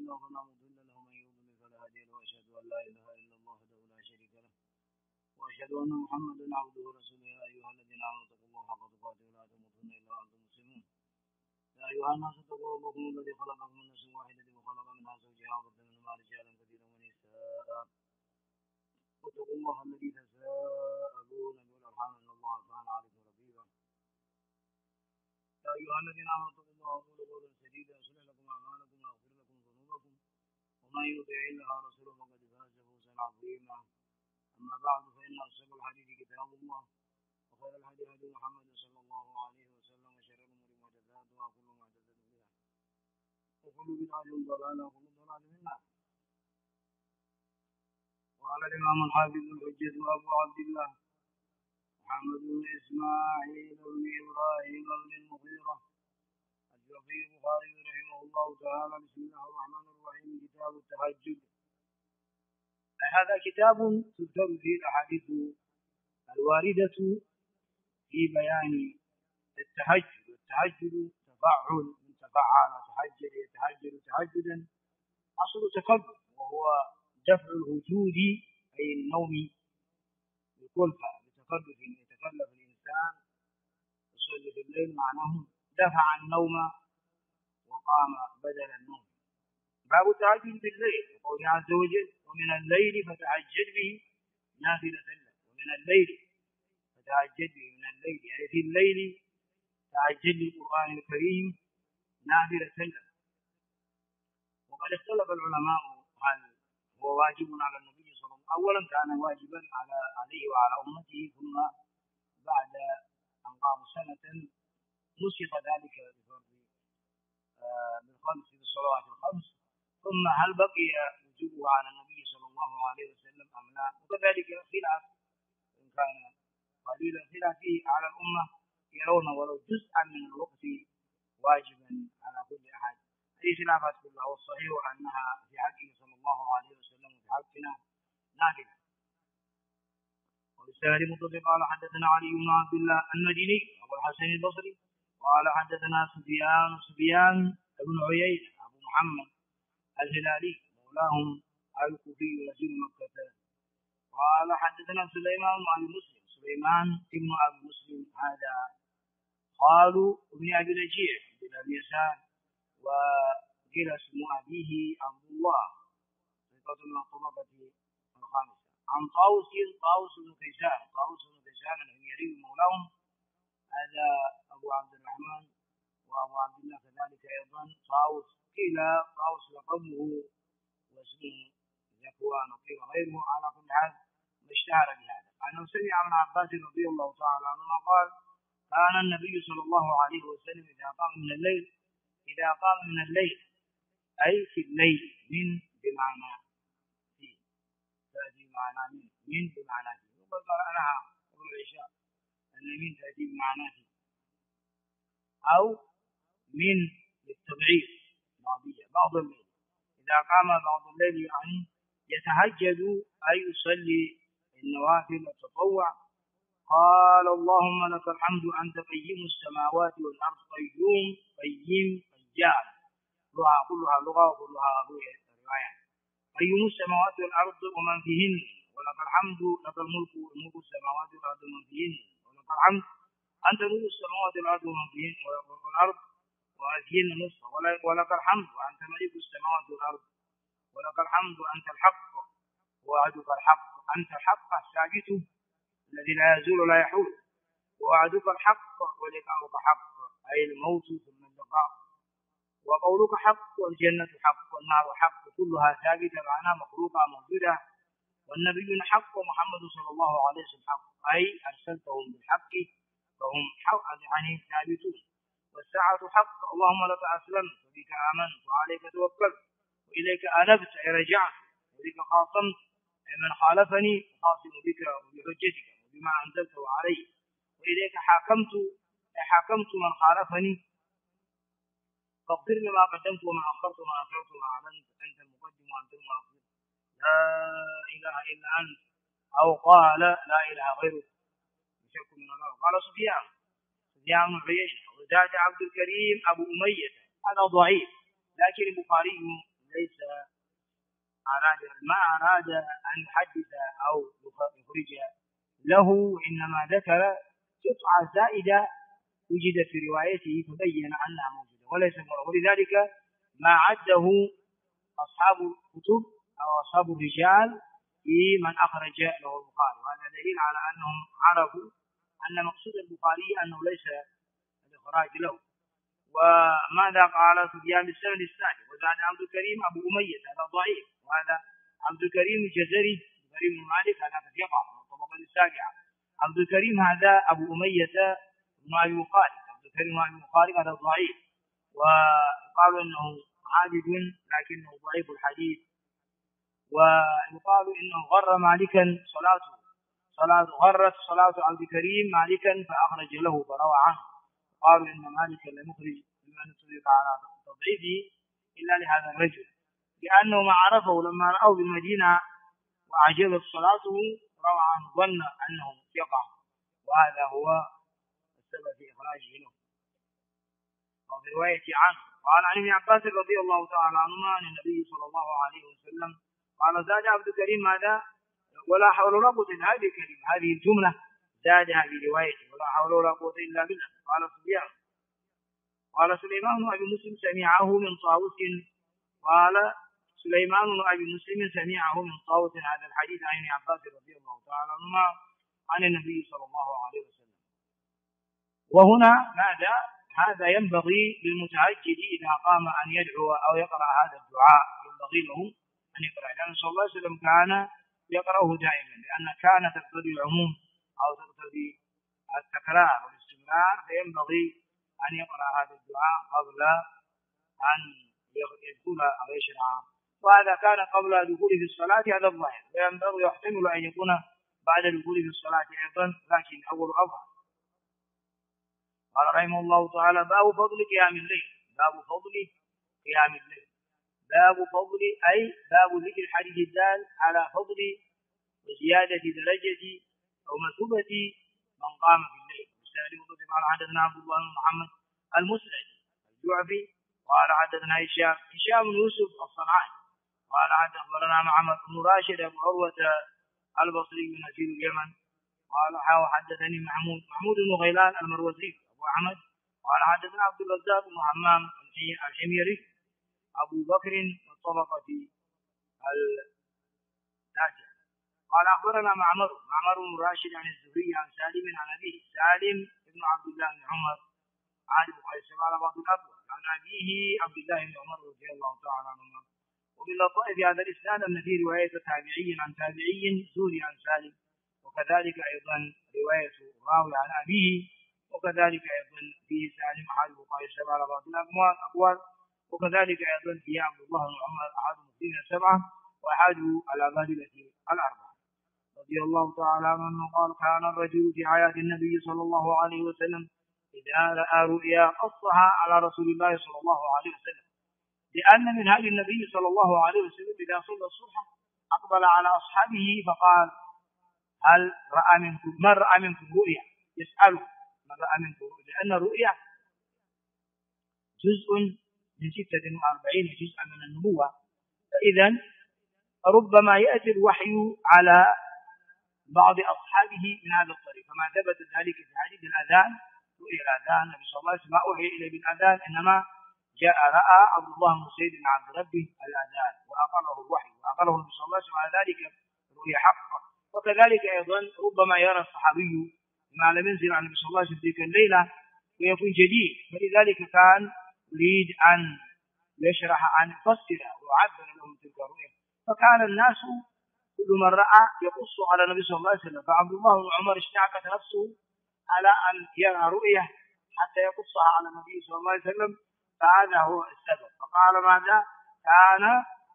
الله فلا مضل له ومن يضلل فلا هادي له وأشهد أن لا إله إلا الله وحده لا شريك له وأشهد أن محمدا عبده ورسوله يا أيها الذين آمنوا اتقوا الله حق تقاته ولا تموتن إلا وأنتم مسلمون يا أيها الناس اتقوا ربكم الذي خلقكم من نفس واحدة وخلق منها زوجها وبث منهما رجالا كثيرا ونساء واتقوا الله الذي تساءلون به والأرحام إن الله كان عليكم رقيبا يا أيها الذين آمنوا اتقوا الله وقولوا قولا سديدا يصلح لكم أعمالكم ويغفر لكم ذنوبكم ومن يطع الله ورسوله فقد فاز فوزا عظيما أما بعد فإن أصدق الحديث كتاب الله وخير الهدي هدي محمد صلى الله عليه وسلم وشر الأمور محدثاتها وكل محدثة بدعة وكل بدعة ضلالة وكل ضلالة في النار. قال الإمام الحافظ الحجة أبو عبد الله محمد بن إسماعيل بن إبراهيم بن المغيرة الجوفي البخاري رحمه الله تعالى بسم الله الرحمن الرحيم كتاب التهجد. هذا كتاب تذكر فيه الأحاديث الواردة في بيان التهجد. التهجد تفعل من تفعل تهجد يتهجد تهجدا أصل تكبر وهو دفع الوجود أي النوم بكلفة بتكلف يتكلف الإنسان يصلي في الليل معناه دفع النوم وقام بدل النوم. باب التهجد بالليل قوله عز وجل ومن الليل فتهجد به نافلة لك ومن الليل فتهجد به من الليل يعني في الليل تهجد بالقرآن الكريم نافلة لك. وقد اختلف العلماء هل هو واجب على النبي صلى الله عليه وسلم أولا كان واجبا عليه وعلى أمته ثم بعد أن قاموا سنة نسخ ذلك بالخمس بالصلوات الخمس ثم هل بقي وجوبه على النبي صلى الله عليه وسلم أم لا وكذلك خلاف إن كان قليلا خلاف فيه على الأمة يرون ولو جزءا من الوقت واجبا على كل أحد. هذه خلافات كلها والصحيح أنها في حقه صلى الله عليه وسلم وفي حقنا نافلة. وبالسند متصل قال حدثنا علي بن عبد الله المديني أبو الحسن البصري قال حدثنا سفيان بن عيينة أبو محمد الهلالي مولاهم الكوفي رجل مكة قال حدثنا سليمان بن أبي مسلم سليمان بن أبي مسلم هذا قالوا ابن أبي رجيع بن أبي يسار وقيل اسم أبيه عبد الله ثقة من الطبقة الخامسة عن طاووس بن كيسان الحميري مولاهم هذا أبو عبد الرحمن وأبو عبد الله كذلك أيضا طاووس قيل طاووس لقبه واسمه ذكوان وقيل غيره على كل حال اشتهر بهذا أنه سمع ابن عباس رضي الله تعالى عنهما قال كان النبي صلى الله عليه وسلم إذا قام من الليل أي في الليل من بمعنى فيه تأتي بمعنى من بمعنى فيه وقد قرأناها قبل العشاء أن من تأتي بمعنى فيه أو من للتبعيد بعضية بعض الليل إذا قام بعض الليل يعني يتهجد أي يصلي النوافل التطوع. قال اللهم لك الحمد أنت قيم السماوات والأرض قيوم قيام لغة كلها لغة وكلها رواية قيوم السماوات والأرض ومن فيهن ولك الحمد لك الملك وملك السماوات والأرض ومن فيهن ولك الحمد أنت نور السماوات والأرض ومن فيهن والأرض وأزين نصف ولك الحمد وأنت ملك السماوات والأرض ولك الحمد أنت الحق ووعدك الحق أنت الحق الثابت الذي لا يزول ولا يحول ووعدك الحق ولقاؤك حق أي الموت ثم اللقاء وقولك حق والجنة حق والنار حق كلها ثابتة معناها مخلوقة موجودة والنبي حق ومحمد صلى الله عليه وسلم حق أي أرسلتهم بالحق فهم حق يعني ثابتون والساعة حق اللهم لك أسلمت وبك آمنت وعليك توكلت وإليك أنبت أي رجعت وبك خاصمت أي من خالفني خاصم بك وبحجتك وبما أنزلته علي وإليك حاكمت من خالفني فاغفر لي ما قدمت وما أخرت وما أسررت وما أعلنت أنت المقدم وأنت المؤخر لا إله إلا أنت أو قال لا إله غيرك يشك من الله. قال سفيان بن عيينة وزاد عبد الكريم أبو أمية هذا ضعيف لكن البخاري ليس ما أراد أن يحدث أو يخرج له، وإنما ذكر قطعة زائدة وجدت في روايته فبين أنها موجودة وليس مرة. ولذلك ما عده أصحاب الكتب أو أصحاب الرجال في من أخرج له البخاري، وهذا دليل على أنهم عرفوا أن مقصود البخاري أنه ليس الإخراج له. وماذا قال سفيان بالسند السادس؟ وزاد عبد الكريم أبو أمية هذا ضعيف، وهذا عبد الكريم الجزري كريم بن مالك هذا ثقة الطبقة السابعة. عبد الكريم هذا أبو أمية بن أبي خالد، عبد الكريم بن أبي خالد هذا ضعيف، وقالوا أنه عابد لكنه ضعيف الحديث. ويقال إنه غر مالكا غرت صلاة عبد الكريم مالكا فأخرج له فروى عنه. قالوا إن مالكا لم يخرج بما نتفق على تضعيفه إلا لهذا الرجل، لأنه ما عرفه لما رأوا بالمدينة وأعجبت صلاته روى عنه ظن أنه ثقة، وهذا هو السبب في إخراجه له. وفي رواية عنه قال عن ابن عباس رضي الله تعالى عنهما عن النبي صلى الله عليه وسلم قال زاد عبد الكريم ماذا؟ ولا حول ولا قوة إلا هذه الكلمة، هذه الجملة زادها في روايته ولا حول ولا قوة إلا بالله. قال سليمان بن أبي مسلم سمعه من طاووس، قال سليمان بن أبي مسلم سمعه من طاووس هذا الحديث عن ابن عباس رضي الله تعالى عنهما عن النبي صلى الله عليه وسلم. وهنا ماذا؟ هذا ينبغي للمتهجد إذا قام أن يدعو أو يقرأ هذا الدعاء ينبغي له أن يقرأ، لأن صلى الله عليه وسلم كان يقرأه دائما، لأن كان تقتضي العموم أو تقتضي التكرار والاستمرار، فينبغي أن يقرأ هذا الدعاء قبل أن يدخل أو يشرع. وهذا كان قبل دخوله في الصلاة هذا الظاهر، وينبغي يحتمل أن يكون بعد دخوله في الصلاة أيضا، لكن أول أظهر. قال رحمه الله تعالى باب فضل قيام الليل. باب فضل قيام الليل، باب فضل أي باب ذكر الحديث الدال على فضل وزيادة درجة أو مثوبة من قام في الليل. قال حدثنا عبد الله بن محمد المسند الجعفي قال حدثنا هشام بن يوسف الصنعاني قال أخبرنا معمر بن راشد أبو عروة البصري نزيل اليمن قال حدثني محمود بن غيلان المروزي أبو أحمد قال حدثنا عبد الرزاق بن همام الحميري أبو بكر الطبقة التاسعة قال أخبرنا معمر بن راشد عن الزهري عن سالم عن أبيه سالم بن عبد الله بن عمر عارف قيس على بعض الأبواب عن أبيه عبد الله بن عمر رضي الله تعالى عنه. وباللطائف في هذا الإسناد أن في رواية تابعي عن تابعي زهري عن سالم، وكذلك أيضا رواية راوي عن أبيه، وكذلك أيضا فيه سالم أحد قيس على بعض الأقوال، وكذلك أيضا فيه عبد الله بن عمر أحد المسلمين السبعة وأحد الأبادلة الأربعة رضي الله تعالى عنه. قال كان الرجل في حياة النبي صلى الله عليه وسلم إذا رأى رؤيا قصها على رسول الله صلى الله عليه وسلم، لأن من هذه النبي صلى الله عليه وسلم إذا صلى الصبح أقبل على أصحابه فقال من رأى منكم رؤيا؟ يسأل من رأى منكم رؤيا، لأن الرؤيا جزء من 46 جزءا من النبوة، فإذا ربما يأتي الوحي على بعض أصحابه من هذا الطريق، كما ثبت ذلك في حديث الأذان رؤيا الأذان النبي صلى الله عليه وسلم ما أوحي إليه بالأذان، إنما جاء رأى عبد الله بن سيد عبد ربه الأذان وأقره الوحي وأقره النبي صلى الله عليه وسلم على ذلك رؤيا حقا. وكذلك أيضا ربما يرى الصحابي ما لم ينزل عن النبي صلى الله عليه وسلم تلك الليلة ويكون جديد، فلذلك كان يريد أن يشرح أن يفسر ويعبر لهم تلك الرؤيا، فكان الناس كل من رأى يقص على النبي صلى الله عليه وسلم، فعبد الله بن عمر اشتعكت نفسه على أن يرى رؤية حتى يقصها على النبي صلى الله عليه وسلم، فهذا هو السبب. فقال ماذا كان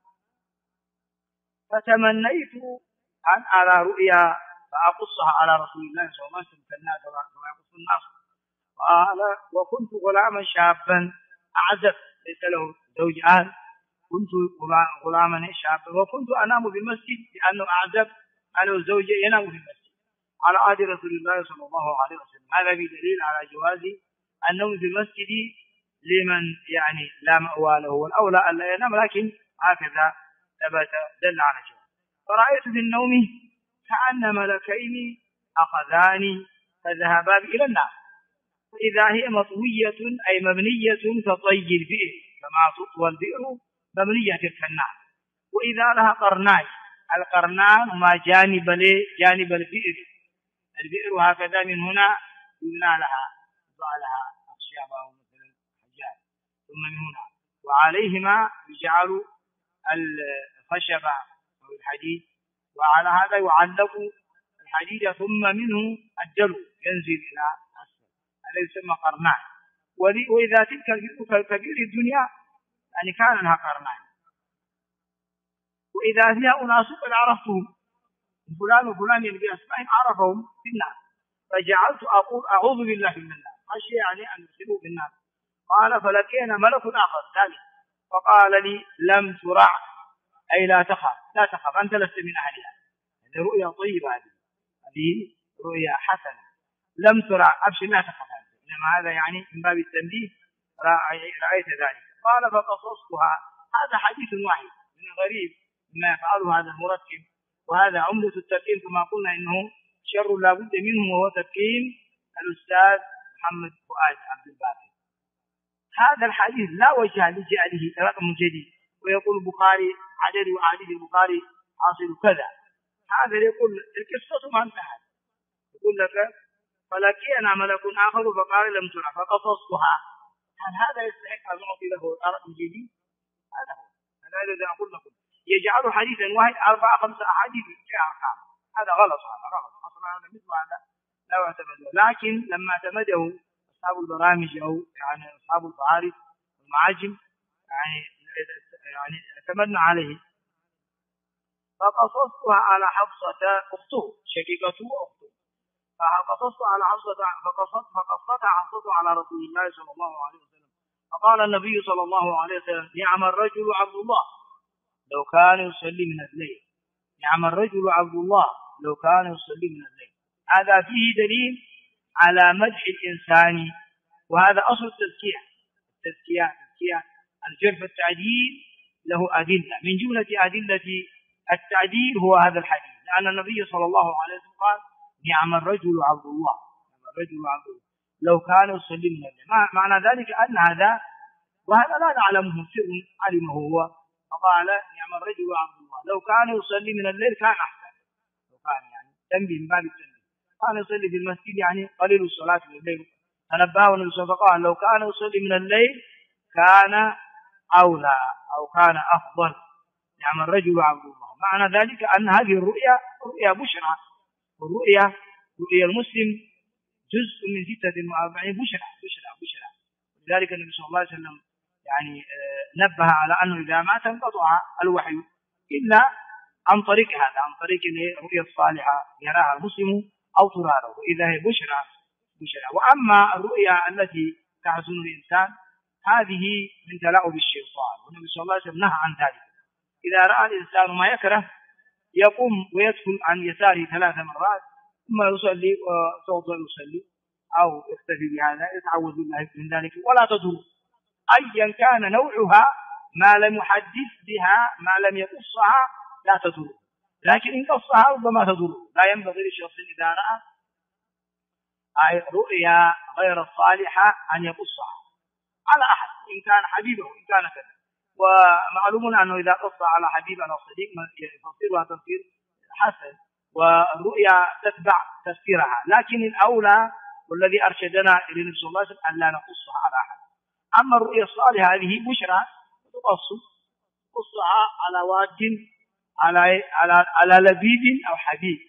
فتمنيت أن أرى رؤيا فأقصها على رسول الله صلى الله عليه وسلم كما يقص الناس. قال وكنت غلاما شابا أعزب ليس له زوج أهل، كنت غلاما شابا وكنت أنام في المسجد لأنه أعزب أنا وزوجي ينام في المسجد على عهد رسول الله صلى الله عليه وسلم. هذا بدليل على جواز النوم في المسجد لمن يعني لا مأوى له، والأولى أن لا ينام، لكن هكذا ثبت دل على جواز. فرأيت في النوم كأن ملكين أخذاني فذهبا إلى النار، فإذا هي مطوية أي مبنية كطي البئر كما تطوى البئر مبنية تلك النار، وإذا لها قرنان، القرنان هما جانب البئر، البئر هكذا من هنا يبنى لها أخشاب أو مثلا حجاب، ثم من هنا وعليهما يجعل الخشب أو الحديد، وعلى هذا يعلق الحديد ثم منه الدلو ينزل إلى أسفل، هذا يسمى قرنان. وإذا تلك البئر كبير الدنيا يعني كان لها قرنان، وإذا فيها أناس قد عرفتهم فلان وفلان بأسمائهم عرفهم في النار، فجعلت أقول أعوذ بالله من النار خشي يعني أن يدخلوا في النار. قال فلقينا ملك آخر ثالث فقال لي لم ترع أي لا تخف أنت لست من أهلها. هذه رؤيا طيبة، هذه رؤيا حسنة. لم ترع أبشر لا تخف، إنما هذا يعني من باب التنبيه رأيت ذلك. قال فقصصتها. هذا حديث واحد من الغريب ما يفعله هذا المركب، وهذا عمدة التركيب كما قلنا إنه شر لا بد منه، وهو تركيب الأستاذ محمد فؤاد عبد الباقي. هذا الحديث لا وجه لجعله رقم جديد، ويقول البخاري عدد وعدد البخاري حاصل كذا. هذا يقول القصة ما انتهت، يقول لك فلقينا ملك آخر فقال لم ترى فقصصتها. هل هذا يستحق أن نعطي له رقم جديد؟ هذا الذي أقول لكم يجعل حديثا واحد 4-5 أحاديث في أرقام، هذا غلط، أصلا هذا مثل هذا لا يعتمد. لكن لما اعتمده أصحاب البرامج أو يعني أصحاب الفعارف والمعاجم يعني اعتمدنا عليه. فقصصتها على حفصة أخته شقيقته أخته، فقصصتها على حفصة فقصتها حفصة على رسول الله صلى الله عليه وسلم، فقال النبي صلى الله عليه وسلم نعم الرجل عبد الله لو كان يصلي من الليل، نعم الرجل عبد الله لو كان يصلي من الليل. هذا فيه دليل على مدح الإنسان، وهذا أصل التزكية الجرح التعديل له أدلة، من جملة أدلة التعديل هو هذا الحديث، لأن النبي صلى الله عليه وسلم قال نعم الرجل عبد الله لو كان يصلي من الليل. معنى ذلك أن هذا وهذا لا نعلمه سر علمه هو، فقال نعم الرجل عبد الله لو كان يصلي من الليل كان أحسن. لو كان يعني تنبيه من باب التنبيه، كان يصلي في المسجد يعني قليل الصلاة من الليل، فنبهه النبي صلى الله عليه وسلم قال لو كان يصلي من الليل كان أولى أو كان أفضل. نعم الرجل عبد الله. معنى ذلك أن هذه رؤيا بشرى، رؤيا المسلم جزء من 46 بشرى. لذلك النبي صلى الله عليه وسلم يعني نبه على أنه إذا ما تنقطع الوحي إلا عن طريق هذا، عن طريق الرؤيا الصالحة يراها المسلم أو ترى له، وإذا هي بشرى. وأما الرؤيا التي تحزن الإنسان هذه من تلاعب الشيطان، والنبي صلى الله عليه وسلم نهى عن ذلك. إذا رأى الإنسان ما يكره يقوم ويدخل عن يساره 3 مرات ثم يصلي وسوف يصلي أو يكتفي بهذا، يتعوذ بالله من ذلك ولا تضر أيا كان نوعها، ما لم يحدث بها ما لم يقصها لا تضر، لكن إن قصها ربما تضر. لا ينبغي للشخص إذا رأى رؤيا غير الصالحة أن يقصها على أحد، إن كان حبيبه إن كان كذا. ومعلوم أنه إذا قص على حبيب أو صديق يفسرها تفسير حسن، والرؤيا تتبع تفسيرها، لكن الأولى والذي أرشدنا إلى النبي صلى الله عليه وسلم أن لا نقصها على أحد. أما الرؤيا الصالحة هذه بشرى تقصها على واد على لبيب أو حبيب،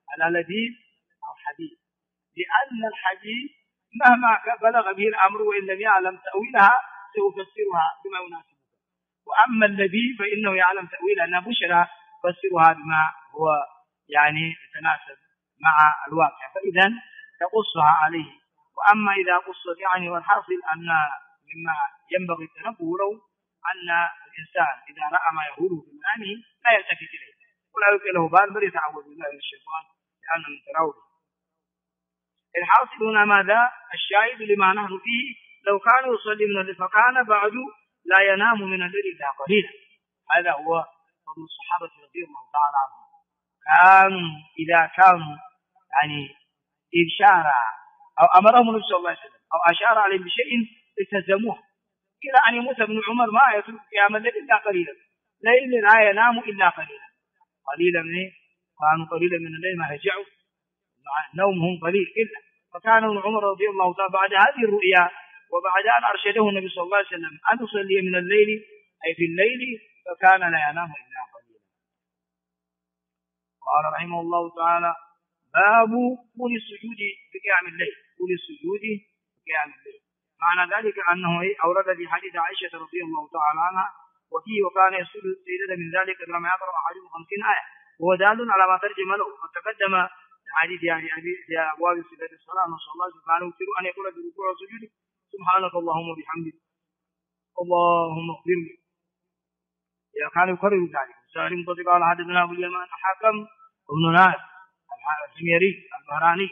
لأن الحديث مهما بلغ به الأمر وإن لم يعلم تأويلها سيفسرها بما يناسبه، وأما اللبيب فإنه يعلم تأويلها أنها بشرى فسرها بما هو يعني يتناسب مع الواقع، فإذا تقصها عليه. وأما إذا قصت يعني والحاصل أن مما ينبغي التنبه له أن الإنسان إذا رأى ما يهوله في منامه لا يلتفت إليه ولا يلقي له بال، بل يتعوذ بالله من الشيطان لأنه من تراوده. الحاصل هنا ماذا؟ الشاهد لما نحن فيه لو كان يصلي من الليل فكان بعد لا ينام من الليل إلا قليلا. هذا هو ومن الصحابة رضي الله تعالى عنهم كانوا إذا كانوا يعني إشارة أو أمرهم النبي صلى الله عليه وسلم أو أشار عليهم بشيء التزموه، إلى أن يموت ابن عمر ما يترك قيام الليل إلا قليلا، ليل لا ينام إلا قليلا، كانوا قليلا من الليل ما رجعوا نومهم قليل إلا. فكان ابن عمر رضي الله تعالى بعد هذه الرؤيا وبعد أن أرشده النبي صلى الله عليه وسلم أن يصلي من الليل أي في الليل فكان لا ينام إلا قليلا. قال رحمه الله تعالى: باب طول السجود في قيام الليل، طول السجود في قيام الليل. معنى ذلك أنه أورد في حديث عائشة رضي الله تعالى عنها وفيه وكان يسجد السيدة من ذلك لما يقرأ أحد 50 آية، وهو دال على ما ترجم له. وتقدم حديث يعني في أبواب صفة الصلاة نسأل الله سبحانه وتعالى أن يقول في ركوع وسجود: سبحانك اللهم وبحمدك اللهم اغفر لي. إذا كان يكرر ذلك. سالم قال قال حدثنا أبو اليمان حكم ابن ناس الحميري البهراني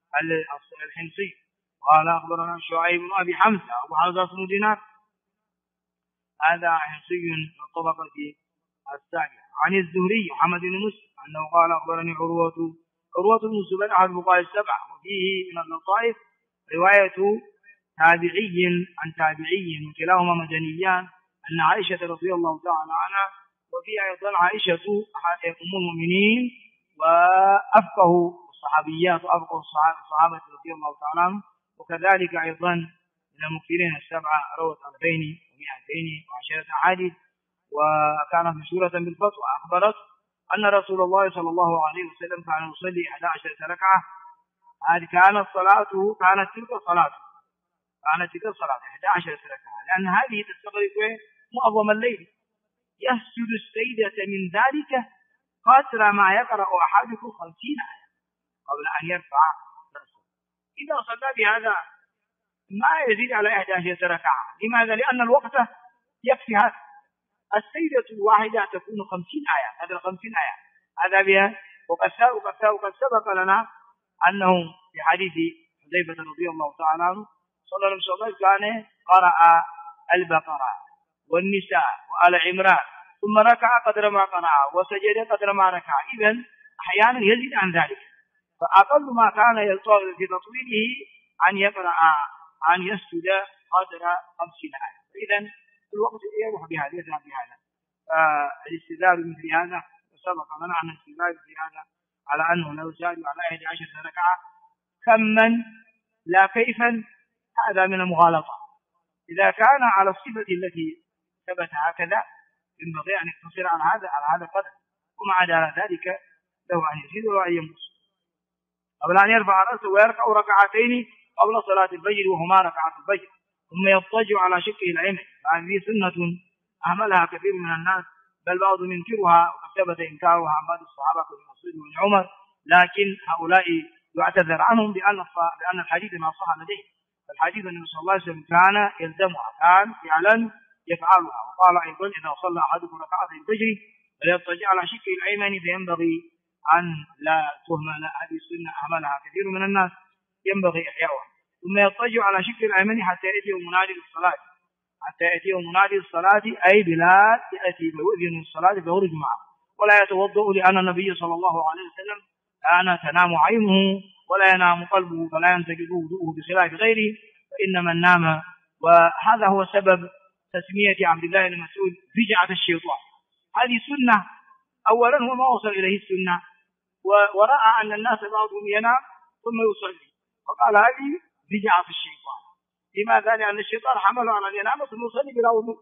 الحمصي قال أخبرنا شعيب بن أبي حمزة أبو حمزة بن دينار هذا حمصي من الطبقة السابعة. عن الزهري محمد بن مسلم أنه قال أخبرني عروة بن الزبير أحد الفقهاء السبعة. وفيه من اللطائف رواية تابعي عن تابعي وكلاهما مدنيان أن عائشة رضي الله تعالى عنها، وفيها أيضا عائشة أم المؤمنين وأفقه الصحابيات وأفقه الصحابة رضي الله تعالى عنهم، وكذلك أيضا من المكثرين السبعة روت 2210 أحاديث، وكانت مشهورة بالفتوى. أخبرت أن رسول الله صلى الله عليه وسلم كان يصلي 11 ركعة. هذه كانت تلك الصلاة 11 ركعة، لأن هذه تستغرق معظم الليل. يسجد السيدة من ذلك قدر ما يقرأ أحدكم 50 آية قبل أن يرفع رأسه. إذا صلى بهذا ما يزيد على 11 ركعة. لماذا؟ لأن الوقت يكفي هذا. السيدة الواحدة تكون 50 آية، هذا 50 آية هذا بها. وقد سبق لنا أنه في حديث حذيفة رضي الله تعالى عنه صلى الله عليه وسلم كان قرأ البقرة والنساء وآل عمران ثم ركع قدر ما قرأ وسجد قدر ما ركع. إذن أحيانا يزيد عن ذلك، فأقل ما كان يلطف في تطويله أن يسجد قدر 50 آية. إذن الوقت يروح بهذا يذهب بهذا. الاستدلال مثل هذا سبق لنا أن الاستدلال في هذا على أنه لو زاد على 11 ركعة كما لا كيفا هذا من المغالطة. إذا كان على الصفة التي ثبت هكذا ينبغي أن يقتصر على هذا القدر، ومع ذلك له أن يزيد وأن ينقص قبل أن يرفع رأسه ويركع ركعتين قبل صلاة الفجر وهما ركعات الفجر، ثم يضطجع على شقه الأيمن. هذه سنة أهملها كثير من الناس، بل بعضهم ينكرها، وقد ثبت إنكارها عن بعض الصحابة كالمسعود بن عمر، لكن هؤلاء يعتذر عنهم لأن الحديث ما صح لديه. فالحديث النبي صلى الله عليه وسلم كان يلزمها، كان فعلا يفعلها. وقال أيضا: إذا صلى أحدكم ركعتي الفجر فليضطجع على شقه الأيمن، فينبغي أن لا تهمل هذه السنة، أهملها كثير من الناس، ينبغي إحياؤها. ثم يضطجع على شقه الأيمن حتى يأتيه منادي الصلاة، أي بلال يأتي بإذن الصلاة فيخرج معه، ولا يتوضأ، لأن النبي صلى الله عليه وسلم كان تنام عينه ولا ينام قلبه، فلا ينتقض وضوءه بخلاف غيره، فإنما نام. وهذا هو سبب تسمية عبد الله بن مسعود فجعة الشيطان. هذه سنة. أولا هو ما وصل إليه السنة، ورأى أن الناس بعضهم ينام ثم يصلي، فقال هذه فجعة الشيطان. لماذا؟ لأن الشيطان حمله على الينام ثم يصلي بلا وضوء.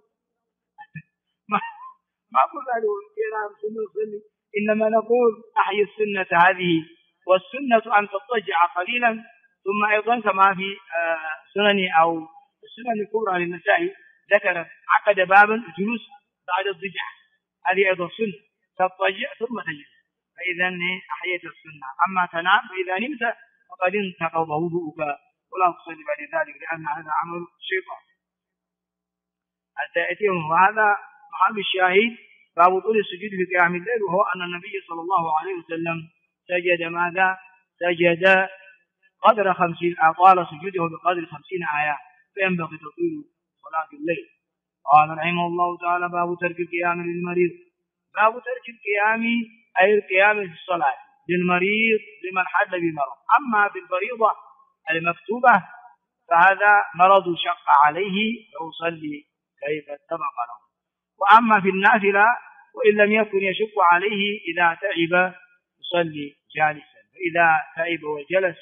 ما قلت له ينام ثم يصلي، إنما نقول أحيي السنة هذه. والسنة أن تضطجع قليلا. ثم أيضا كما في سنن أو السنن الكبرى للنسائي ذكرت عقد بابا الجلوس بعد الضجع، هذه أيضا سنة، تضطجع ثم تجلس، فإذا أحييت السنة. أما تنام فإذا نمت فقد انتقض وضوءك ولا تصلي بعد ذلك، لأن هذا عمل الشيطان حتى يأتيهم. وهذا محل الشاهد باب طول السجود في قيام الليل، وهو أن النبي صلى الله عليه وسلم سجد ماذا؟ سجد قدر 50، أطال سجوده بقدر 50 آية، فينبغي تطويل صلاة الليل. قال رحمه الله تعالى: باب ترك القيام للمريض. باب ترك القيام أي القيام في الصلاة للمريض لمن حل بمرض. أما بالفريضة المكتوبة فهذا مرض شق عليه فيصلي كيف اتفق له. وأما في النافلة وإن لم يكن يشق عليه إذا تعب يصلي جالسا، فإذا تعب وجلس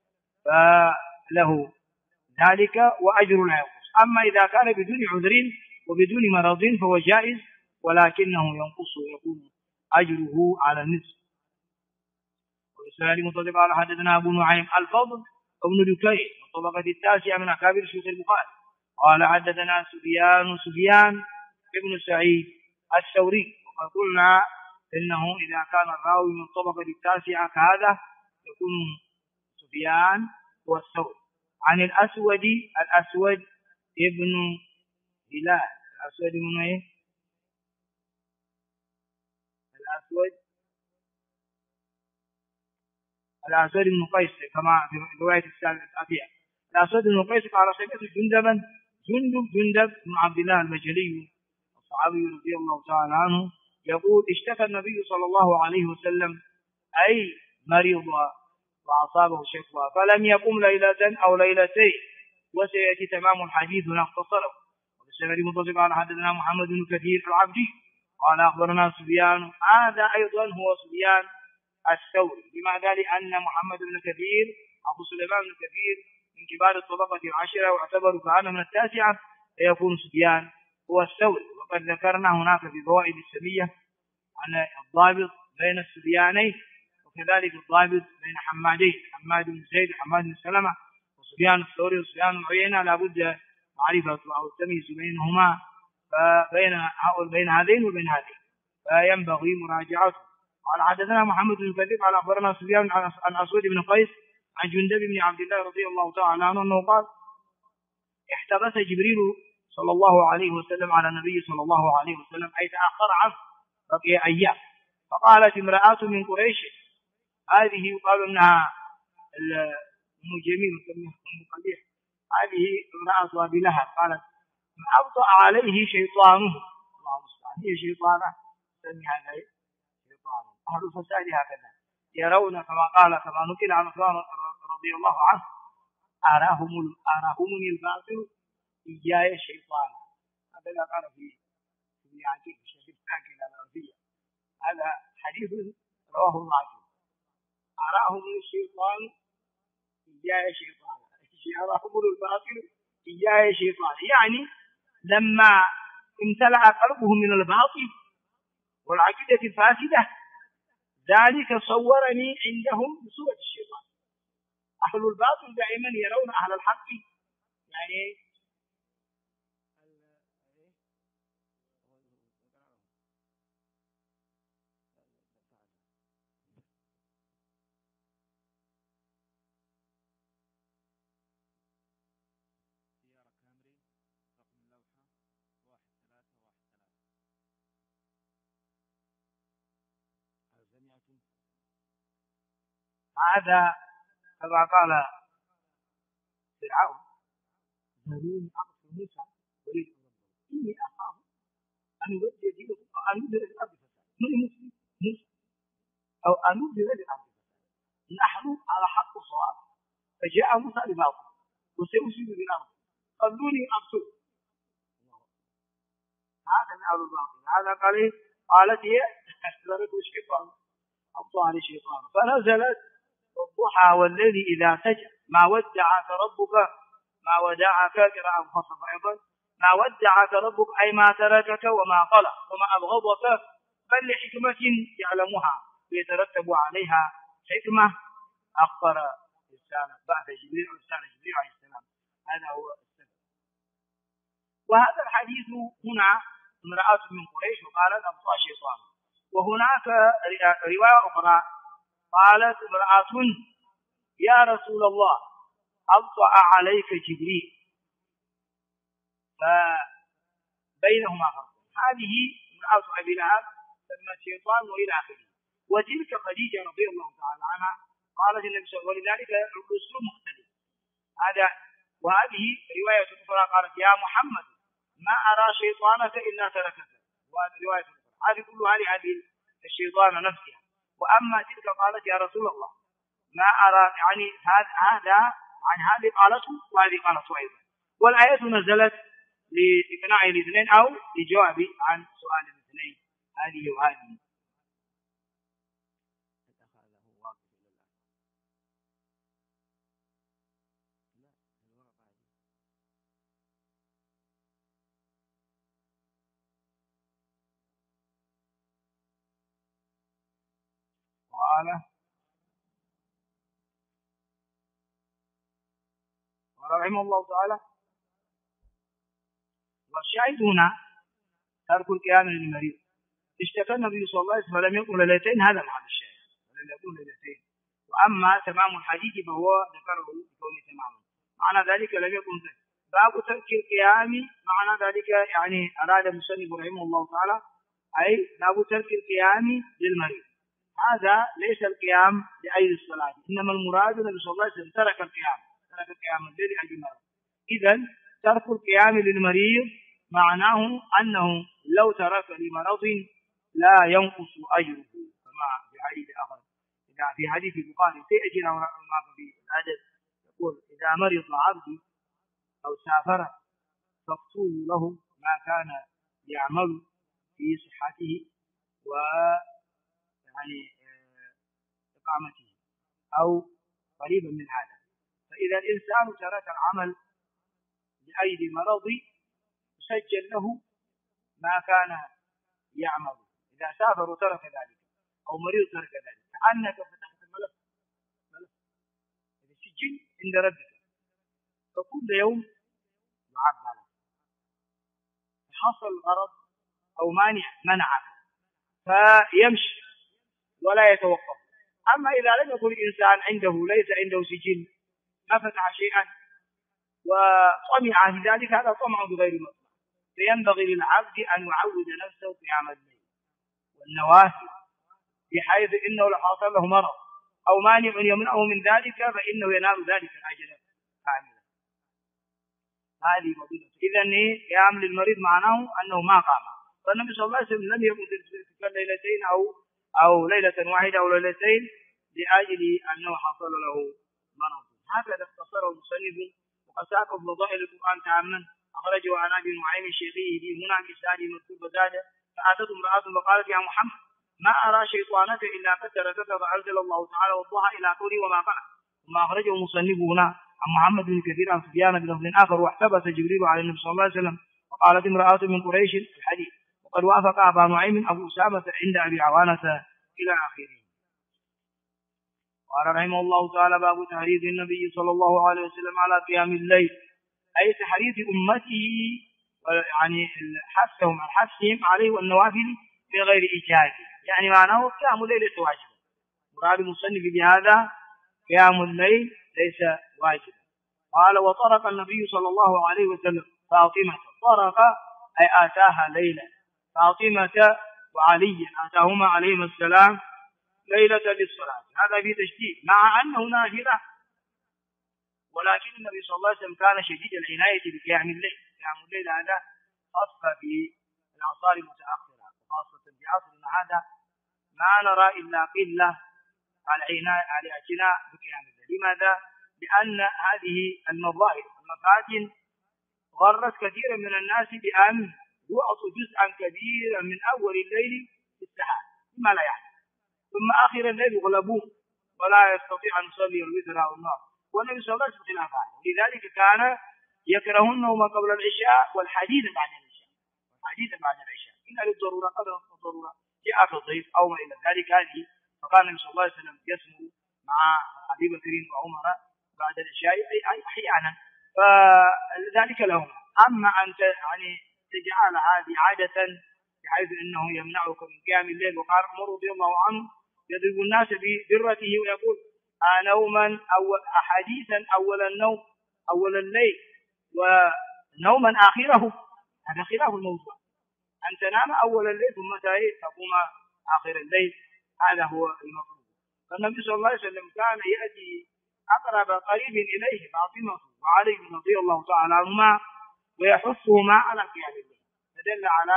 فله ذلك وأجر لا ينقص. أما إذا كان بدون عذر وبدون مرض فهو جائز ولكنه ينقص ويكون أجره على النصف. وبالسؤال مطلق قال حدثنا أبو نعيم الفضل ابن دكين الطبقة التاسعة من أكابر شيوخ البخاري قال حدثنا سفيان ابن سعيد الثوري. وقد قلنا إنه إذا كان الراوي من الطبقة التاسعة كهذا يكون سفيان والثوري. عن الأسود ابن هلال الأسود من إيه؟ الأسود بن قيس كما في رواية الأبيع. الأسود بن قيس قال سمعت جندب بن عبد الله البجلي الصحابي رضي الله تعالى عنه يقول اشتكى النبي صلى الله عليه وسلم أي مريض وأصابه شكوى فلم يقم ليلة أو ليلتين، وسيأتي تمام الحديث ونختصره. وبالسند متصل قال حدثنا محمد بن كثير العبدي قال أخبرنا سفيان هذا أيضا هو سفيان الثوري. لماذا؟ لأن محمد بن كثير أبو سليمان بن كثير من كبار الطبقة العشرة واعتبروا كأن من التاسعة فيكون سفيان هو الثوري. وقد ذكرنا هناك في فوائد السمية عن الضابط بين السفيانين وكذلك الضابط بين حمادين حماد بن زيد حماد بن سلمة وسفيان الثوري وسفيان العيينة لابد معرفة أو التمييز بينهما بين هذين وبين هذين فينبغي مراجعته. قال حدثنا محمد بن كثير قال أخبرنا سفيان عن أسود بن قيس عن جندب بن عبد الله رضي الله تعالى عنه أنه قال احتبس جبريل صلى الله عليه وسلم على النبي صلى الله عليه وسلم أي تأخر عنه بقي أيام. فقالت امرأة من قريش هذه يقال أنها أم جميل أم قبيح هذه امرأة أبي لهب قالت أبطأ عليه شيطانه الله المستعان هي شيطانة سمي هذا شيطانه. أهل الفساد هكذا يرون كما نقل عن عثمان رضي الله عنه أراهمني الباطل إياي شيطان. هذا قال في عقيل شديد عقيل الأرضية. هذا حديث رواه العقيل أراهمني الشيطان إياي شيطان أراهمني الباطل إياي شيطان. يعني لما امتلأ قلبه من الباطل والعقيدة الفاسدة ذلك صورني عندهم بصورة الشيطان. أهل الباطل دائما يرون أهل الحق يعني هذا كما قال فرعون ذروني أقتل موسى وليد إني أخاف أن يبدل دينكم أو أن يبدل الأرض فساد من مسلم موسى أو أن يبدل الأرض فساد نحن على حق صواب فجاء موسى بباطل وسيفسد بالأرض خلوني أقتل. هذا من أهل الباطل. هذا قالت هي أسلمت الشيطان أبطأ على الشيطان فنزلت والضحى والليل إذا سجى ما ودعك ربك ما ودعك قراءة مخففة أيضا ما ودعك ربك أي ما تركك وما قلق وما أبغضك بل لحكمة يعلمها ويترتب عليها حكمة أخبر رسالة بعد جبريل عليه السلام. هذا هو السبب. وهذا الحديث هنا امرأة من قريش وقالت أبطأ شيطان. وهناك رواية أخرى قالت امرأة يا رسول الله أبطأ عليك جبريل فبينهما فرق. هذه امرأة أبي لهب سمت شيطان وإلى آخره. وتلك خديجة رضي الله تعالى عنها قالت النبي صلى الله عليه وسلم ولذلك الرسول مختلف. وهذه رواية أخرى قالت يا محمد ما أرى شيطانك إلا تركك. وهذه رواية أخرى. هذه كلها لهذه الشيطان نفسها. وأما تلك قالت يا رسول الله ما أرى يعني هذا عن هذه قالته وهذه قالته أيضا، والآية نزلت لإقناع الاثنين أو لجواب عن سؤال الاثنين هذه وهذه. قال رحمه الله تعالى والشاهد هنا ترك القيام للمريض. اشتكى النبي صلى الله عليه وسلم فلم يقل ليلتين، هذا محل الشاهد، ولم يقل ليلتين. وأما تمام الحديث فهو ذكره بكونه تماما، معنى ذلك لم يكن ذلك. باب ترك القيام معنى ذلك يعني أراد المصنف رحمه الله تعالى أي باب ترك القيام للمريض. هذا ليس القيام لأي الصلاة، إنما المراد النبي صلى الله عليه وسلم ترك القيام الليل لأجل المرض. إذن ترك القيام للمريض معناه أنه لو ترك لمرض لا ينقص أجره، كما في حديث آخر في حديث البخاري سيأتينا ما في الحديث يقول إذا مرض عبدي أو سافر فاكتبوا له ما كان يعمل في صحته و يعني إقامته أو قريبا من هذا. فإذا الإنسان ترك العمل لأجل مرض يسجل له ما كان يعمل. إذا سافر وترك ذلك أو مريض ترك ذلك كأنك فتحت الملف السجل عند ربك، فكل يوم يعبى له. حصل غرض أو مانع منعك فيمشي ولا يتوقف. أما إذا لم يكن الإنسان ليس عنده سجل ما فتح شيئا وطمع في ذلك، هذا طمع بغير مطلق. فينبغي للعبد أن يعود نفسه قيام الليل والنوافل، بحيث إنه لو حصل له مرض أو مانع يمنعه من ذلك فإنه ينال ذلك الأجر كاملا. هذه فضيلة. إذن قيام للمريض معناه أنه ما قام. فالنبي صلى الله عليه وسلم لم يكن تلك الليلتين أو ليلة واحدة أو ليلتين لأجل أنه حصل له مرض. هكذا اختصره المصنف وقد ساق فضائل القرآن تاما. أخرجه عن أبي نعيم الشيخي هنا بإسناد مكتوب زاد فأتت امرأة فقالت يا محمد ما أرى شيطانك إلا قد تركك فأنزل الله تعالى والضحى إلى قوله وما قال. ثم أخرجه المصنف هنا عن محمد بن كثير عن سفيان بلفظ آخر واحتبس جبريل على النبي صلى الله عليه وسلم وقالت امرأة من قريش الحديث، وقد وافق أبا نعيم أبو أسامة عند أبي عوانة إلى آخره. قال رحمه الله تعالى باب تحريض النبي صلى الله عليه وسلم على قيام الليل، أي تحريض أمته يعني حثهم عليه والنوافل بغير إيجاد، يعني معناه قيام الليل ليس واجبا. مراد المصنف بهذا قيام الليل ليس واجبا. قال وطرق النبي صلى الله عليه وسلم فاطمة، طرق أي آتاها ليلة، فاطمة وعلي آتاهما عليهما السلام ليلة للصلاة. هذا في تشديد مع أنه نافلة، ولكن النبي صلى الله عليه وسلم كان شديد العناية بقيام الليل. قيام الليل هذا خاص في الأعصار المتأخرة، وخاصة في عصرنا هذا ما نرى إلا قلة على الاعتناء بقيام الليل. لماذا؟ لأن هذه المظاهر المفاتن غرت كثيرا من الناس بأن يعطوا جزءا كبيرا من أول الليل في السحر بما لا يعني، ثم آخر الليل يغلبون ولا يستطيع أن يصلي الوتر أو النار، والنبي صلى الله عليه وسلم خلاف هذا. لذلك كان يكره النوم قبل العشاء والحديث بعد العشاء إلا للضرورة، قدر الضرورة جاء في الضيف أو ما إلى ذلك. هذه فكان النبي صلى الله عليه وسلم يسمو مع أبي بكر وعمر بعد العشاء أي أحيانا، فذلك لهم. أما أن يعني تجعل هذه عادة بحيث أنه يمنعك من قيام الليل. وقال عمر رضي الله عنه يضرب الناس بذرته ويقول نوما أو حديثا أول الليل ونوما آخره، هذا خلاف الموضوع. أن تنام أول الليل ثم تقوم آخر الليل، هذا هو المطلوب. فالنبي صلى الله عليه وسلم كان يأتي أقرب قريب إليه فاطمة وعلي رضي الله تعالى عنهما ويحثهما على قيام الليل، فدل على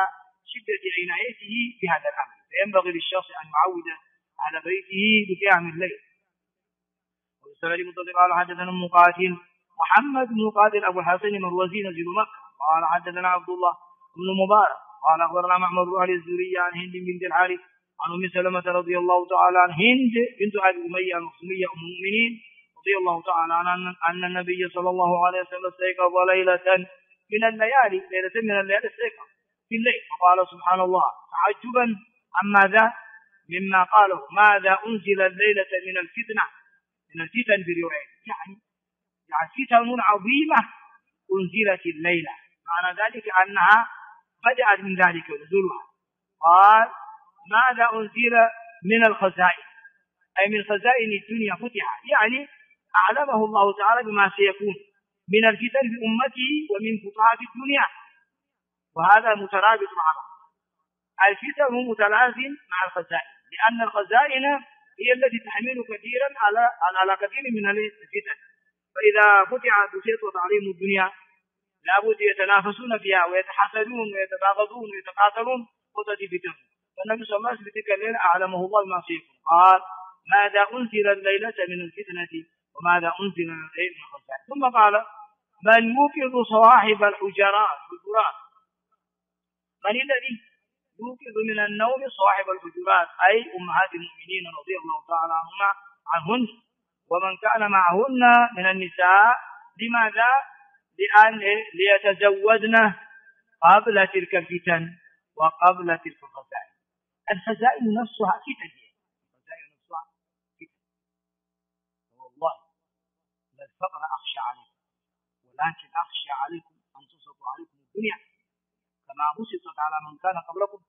شدة عنايته بهذا الأمر، فينبغي للشخص أن يعود على بيته بقيام الليل. وبالسند متصل قال حدثنا مقاتل محمد بن مقاتل أبو الحسن المروزي نزيل مكة قال حدثنا عبد الله بن مبارك قال أخبرنا محمد بن علي الزهري عن هند بنت الحارث عن أم سلمة رضي الله تعالى عن هند بنت أبي أمية المخزومية أم المؤمنين رضي الله تعالى عنها أن النبي صلى الله عليه وسلم استيقظ ليلة من الليالي استيقظ في الليل فقال سبحان الله تعجبا عن ماذا مما قاله ماذا أنزل الليلة من الفتن برواية يعني فتن عظيمة أنزلت الليلة، معنى ذلك أنها بدأت من ذلك نزولها. قال ماذا أنزل من الخزائن أي من خزائن الدنيا فتح، يعني أعلمه الله تعالى بما سيكون من الفتن بأمته ومن فتوحات الدنيا، وهذا مترابط مع بعض. الفتن متلازم مع الخزائن، لأن الخزائن هي التي تحمل كثيرا على كثير من الفتن، فإذا فتحت بسيطة عليهم الدنيا لابد يتنافسون فيها ويتحاسدون ويتباغضون ويتقاتلون وتتفتن. فالنبي صلى الله عليه وسلم تلك الليلة أعلمه الله بما سيكون. قال ماذا أنزل الليلة من الفتنة وماذا أنزل الليل من الخزائن. ثم قال من يوقظ صواحب الحجرات من الذي يوقظ من النوم صواحب الحجرات أي أمهات المؤمنين رضي الله تعالى عنهن ومن كان معهن من النساء. لماذا؟ لأن ليتزودن قبل تلك الفتن وقبل تلك الخزائن. الخزائن نفسها فتن، والله الفقر أخشى عليكم ولكن أخشى عليكم أن تسقط عليكم الدنيا كما بسطت على من كان قبلكم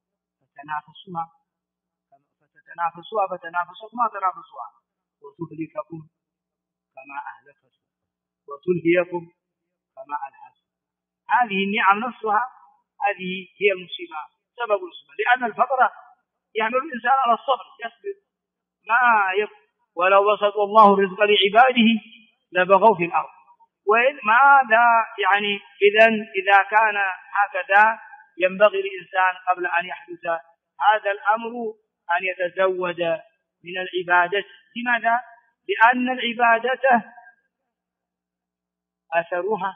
فتنافسوا ما تنافسوها وتهلككم كما أهلكتكم وتلهيكم كما ألهتكم. هذه النعم نفسها هذه هي المصيبة، سبب المصيبة، لأن الفقر يعمل الإنسان على الصبر يصبر ما يفقر. ولو بسط الله الرزق لعباده لبغوا في الأرض. وماذا يعني إذا كان هكذا ينبغي للإنسان قبل أن يحدث هذا الأمر أن يتزود من العبادة. لماذا؟ لأن العبادة أثرها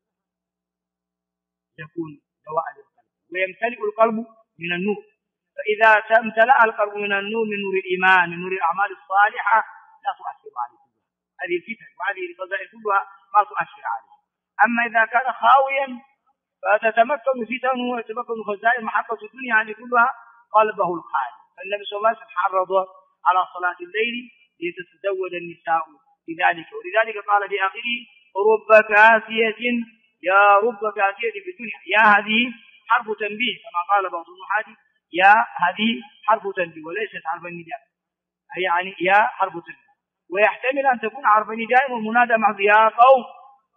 يكون دواء للقلب ويمتلئ القلب من النور، فإذا امتلأ القلب من النور من نور الإيمان من نور الأعمال الصالحة لا تؤثر عليه هذه الفتن وهذه الفضائل كلها ما تؤثر عليه. أما إذا كان خاويا فتتمكن فتنه ويتمكن خزائن محطة الدنيا هذه كلها قلبه الخالي. فالنبي صلى الله عليه وسلم حرض على صلاة الليل لتتزود النساء بذلك، ولذلك قال في آخره رب كاسية يا رب كاسية في الدنيا. يا هذه حرف تنبيه كما قال بعض النحاة، يا هذه حرف تنبيه وليست حرف النداء، يعني يا حرف تنبيه، ويحتمل أن تكون حرف نداء والمنادى مع يا قوم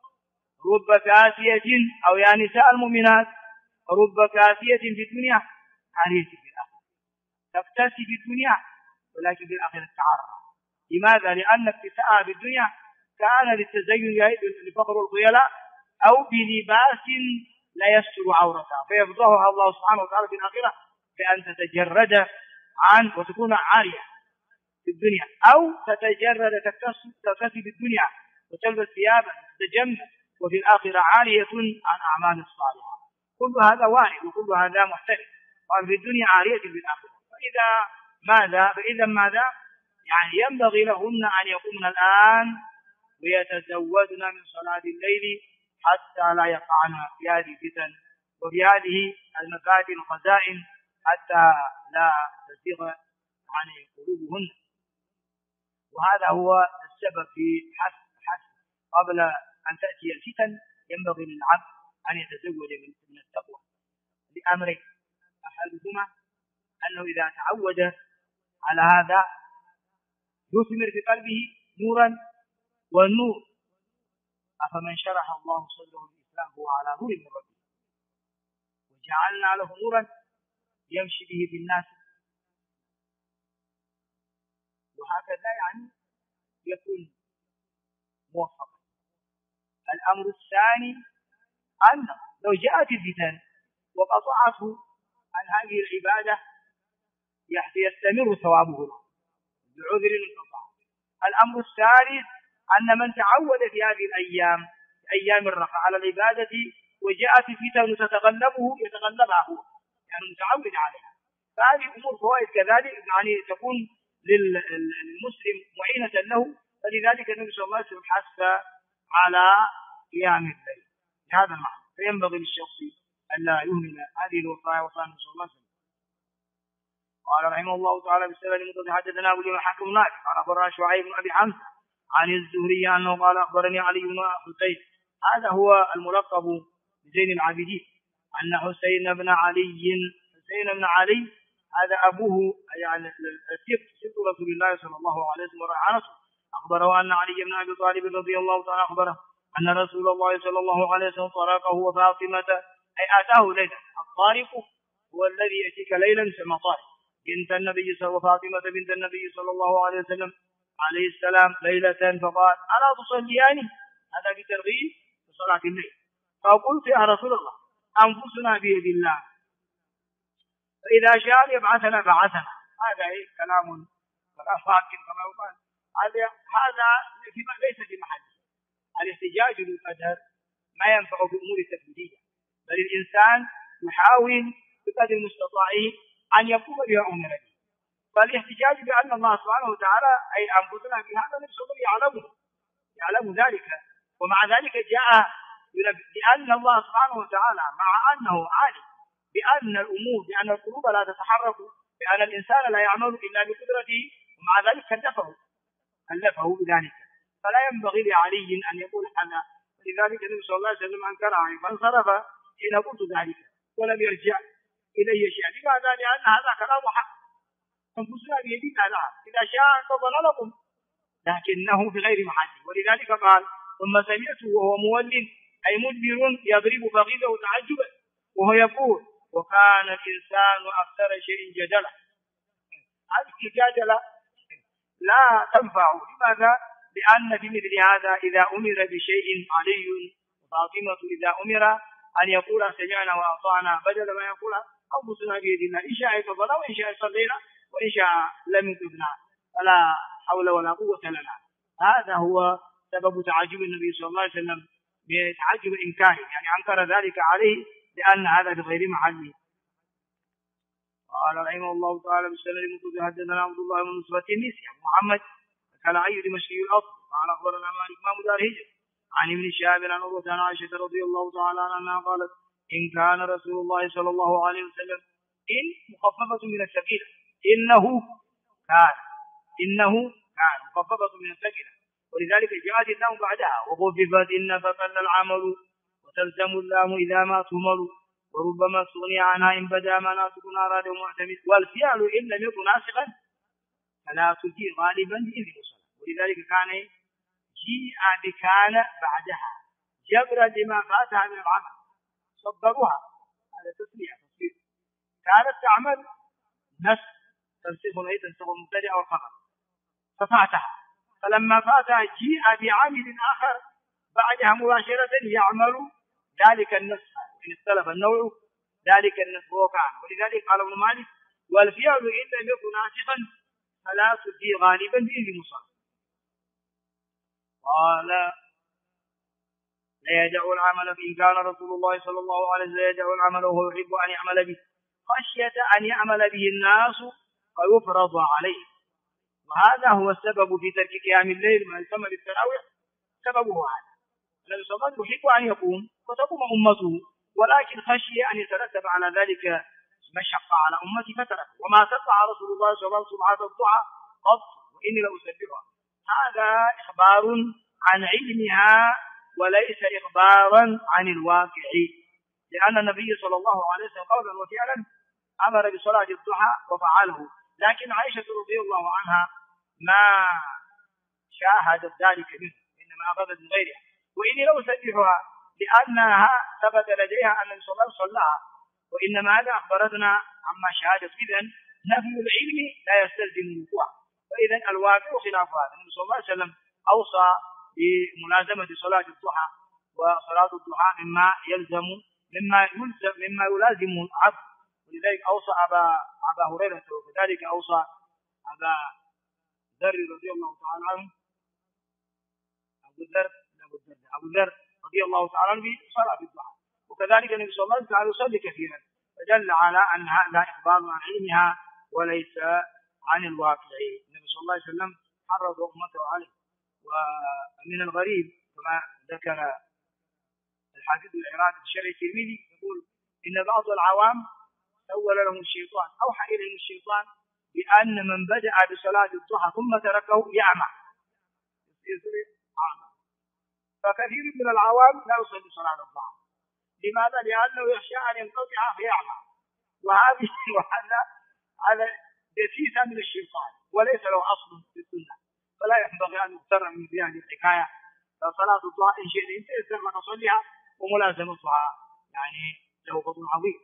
رب كاسية أو يا نساء المؤمنات رب كاسية في الدنيا عارية في الآخرة، تكتسي في الدنيا ولكن في الآخرة تعرى. لماذا؟ لأن اكتساءها في الدنيا كان للتزين لفقر الخيلاء أو بلباس لا يستر عورتها فيفضحها الله سبحانه وتعالى في الآخرة بأن تتجرد عن وتكون عارية في الدنيا، أو تتجرد تكتسي في الدنيا وتلبس ثيابا تتجمل وفي الآخرة عارية عن أعمال الصالحة. كل هذا وارد وكل هذا محتمل، وفي الدنيا عارية في الآخرة. فإذا ماذا؟ يعني ينبغي لهن أن يقومن الآن ويتزودن من صلاة الليل حتى لا يقعن في هذه الفتن وفي هذه المفاتن الخزائن حتى لا تزيغ عن قلوبهن. وهذا هو السبب في حث قبل أن تأتي الفتن ينبغي للعبد أن يتزود من التقوى لأمرين: أحدهما أنه إذا تعود على هذا يثمر في قلبه نورا، والنور أفمن شرح الله صدره الإسلام هو على نور من ربه وجعلنا له نورا يمشي به في الناس. وهكذا يعني يكون موفقا. الأمر الثاني أن لو جاءت الفتن وقطعته أن هذه العبادة يستمر ثوابه بعذر انقطاع. الأمر الثالث أن من تعود في هذه الأيام أيام الرخاء على العبادة وجاءت فتن تتغلبه يتغلبها هو يعني متعود عليها، فهذه أمور فوائد كذلك يعني تكون للمسلم معينة له، فلذلك النبي صلى الله عليه وسلم حث على قيام الليل بهذا المعنى. فينبغي للشخص أن لا يهمل هذه الوصايا وصايا النبي صلى الله عليه وسلم. قال رحمه الله تعالى بالسنة المتصل حدثنا أبو اليمن حكم نافع قال أخبرنا شعيب بن أبي حمزة عن الزهري أنه قال أخبرني علي بن حسين، هذا هو الملقب بزين العابدين، أن حسين بن علي هذا أبوه يعني سبط رسول الله صلى الله عليه وسلم ورعانته، أخبره أن علي بن أبي طالب رضي الله تعالى أخبره أن رسول الله صلى الله عليه وسلم طرقه وفاطمة أي آتاه ليلا. الطارق هو الذي يأتيك ليلا يسمى طارق، بنت النبي وفاطمة بنت النبي صلى الله عليه وسلم عليه السلام ليلة فقال ألا تصليان؟ هذا بترغيب بصلاة الليل. فقلت يا رسول الله أنفسنا بيد الله فإذا شاء يبعثنا بعثنا. هذا كلام والأفاكر كما يقال، هذا ليس في محل الاحتجاج بالقدر، ما ينفع في أمور التكليفية، بل الإنسان يحاول بقدر مستطاعه أن يقوم بها أمر به. فالاحتجاج بأن الله سبحانه وتعالى أي أنفسنا في هذا نفسه يعلم ذلك، ومع ذلك جاء بأن الله سبحانه وتعالى مع أنه عالم بأن الأمور بأن القلوب لا تتحرك بأن الإنسان لا يعمل إلا بقدرته، ومع ذلك كلفه بذلك. فلا ينبغي لعلي أن يقول هذا، لذلك النبي صلى الله عليه وسلم أنكره فانصرف حين قلت ذلك ولم يرجع إلي شيء. لماذا؟ لأن هذا كلام حق، أنفسنا بيدنا لها إذا شاء انتظر لكم، لكنه في غير محله. ولذلك قال ثم سمعته وهو مول أي مدبر يضرب فخذه تعجبا وهو يقول وكان الإنسان أكثر شيء جدلا. هذه الجدلة لا تنفع. لماذا؟ لأن في مثل هذا إذا أمر بشيء علي وفاطمة إذا أمر أن يقول سمعنا وأطعنا بدل ما يقول أنفسنا بيد الله، إن شاء فضلنا وإن شاء صلينا وإن شاء لم يكفنا، فلا حول ولا قوة لنا. هذا هو سبب تعجب النبي صلى الله عليه وسلم بتعجب إنكاره، يعني أنكر ذلك عليه لأن هذا بغير محله. قال رحمه الله تعالى بالسنة المتصل حدثنا عبد الله بن نصرة التنيسي محمد كلاعي دمشقي الأصل قال أخبرنا مالك إمام دار الهجرة عن ابن شهاب عن عروة عن عائشة رضي الله تعالى عنها قالت إن كان رسول الله صلى الله عليه وسلم إن مخففة من الثقيلة إنه كان مخففة من الثقيلة، ولذلك جاءت اللام بعدها وخففت إن فقل العمل وتلزم اللام إذا ما تهمل وربما استغني عنها إن بدا مناسك أراد معتمد، والفعل إن لم يكن ناسخا فلا تجي غالبا بإذن مصنع. ولذلك كان جيء بكان بعدها جبرا لما فاتها من العمل صدروها هذا تصنيع تصوير. كانت تعمل نسخ تنسخ أي تنسخ المبتدأ والخبر ففاتها، فلما فاتها جيء بعامل آخر بعدها مباشرة يعمل ذلك النسخ إن اختلف النوع ذلك النسخ هو كان. ولذلك قال ابن مالك والفعل إن لم يكن ناسخا فلا تجي غالبا بإذن مصنع. قال لا يدع العمل إن كان رسول الله صلى الله عليه وسلم يدع العمل وهو يحب أن يعمل به خشية أن يعمل به الناس فيفرض عليه، وهذا هو السبب في ترك قيام الليل ما يسمى بالتراويح. سببه هذا النبي صلى الله عليه وسلم يحب أن يقوم وتقوم أمته، ولكن خشي أن يترتب على ذلك مشقة على أمتي فترك، وما تطلع رسول الله صلى الله عليه وسلم سبحانه الضحى قط وإني لأسبحها. هذا إخبار عن علمها وليس إخبارا عن الواقع، لأن النبي صلى الله عليه وسلم قولا وفعلا أمر بصلاة الضحى وفعله، لكن عائشة رضي الله عنها ما شاهدت ذلك منه، إنما أخذت من غيرها. وإني لو سبحها لأنها ثبت لديها أن النبي صلى الله عليه وسلم صلاها، وإنما هذا أخبرتنا عما شهادت. إذن نفي العلم لا يستلزم الوقوع، فإذا الواقع خلاف هذا. النبي صلى الله عليه وسلم أوصى بملازمة صلاة الضحى، وصلاة الضحى مما يلازم العبد ولذلك أوصى أبا هريرة، وكذلك أوصى أبا ذر رضي الله تعالى عنه، أبو ذر رضي الله تعالى عنه بصلاة الضحى. وكذلك النبي صلى الله عليه وسلم كان يصلي كثيرا، فدل على أن هذا إخبار عن علمها وليس عن الواقع. النبي صلى الله عليه وسلم حرض أمته عليه. ومن الغريب كما ذكر الحافظ العراقي في شرح الترمذي يقول إن بعض العوام سول لهم الشيطان، أوحى إليهم الشيطان بأن من بدأ بصلاة الضحى ثم تركه يعمى. فكثير من العوام لا يصلي صلاة الضحى. لماذا؟ لأنه يخشى أن ينقطع فيعمى. هذا دسيسة من الشيطان وليس له أصل في السنة، فلا ينبغي أن يغتر من هذه الحكاية. فصلاة الضحى إن شئت أن تيسر لك تصليها، وملازمتها يعني له فضل عظيم.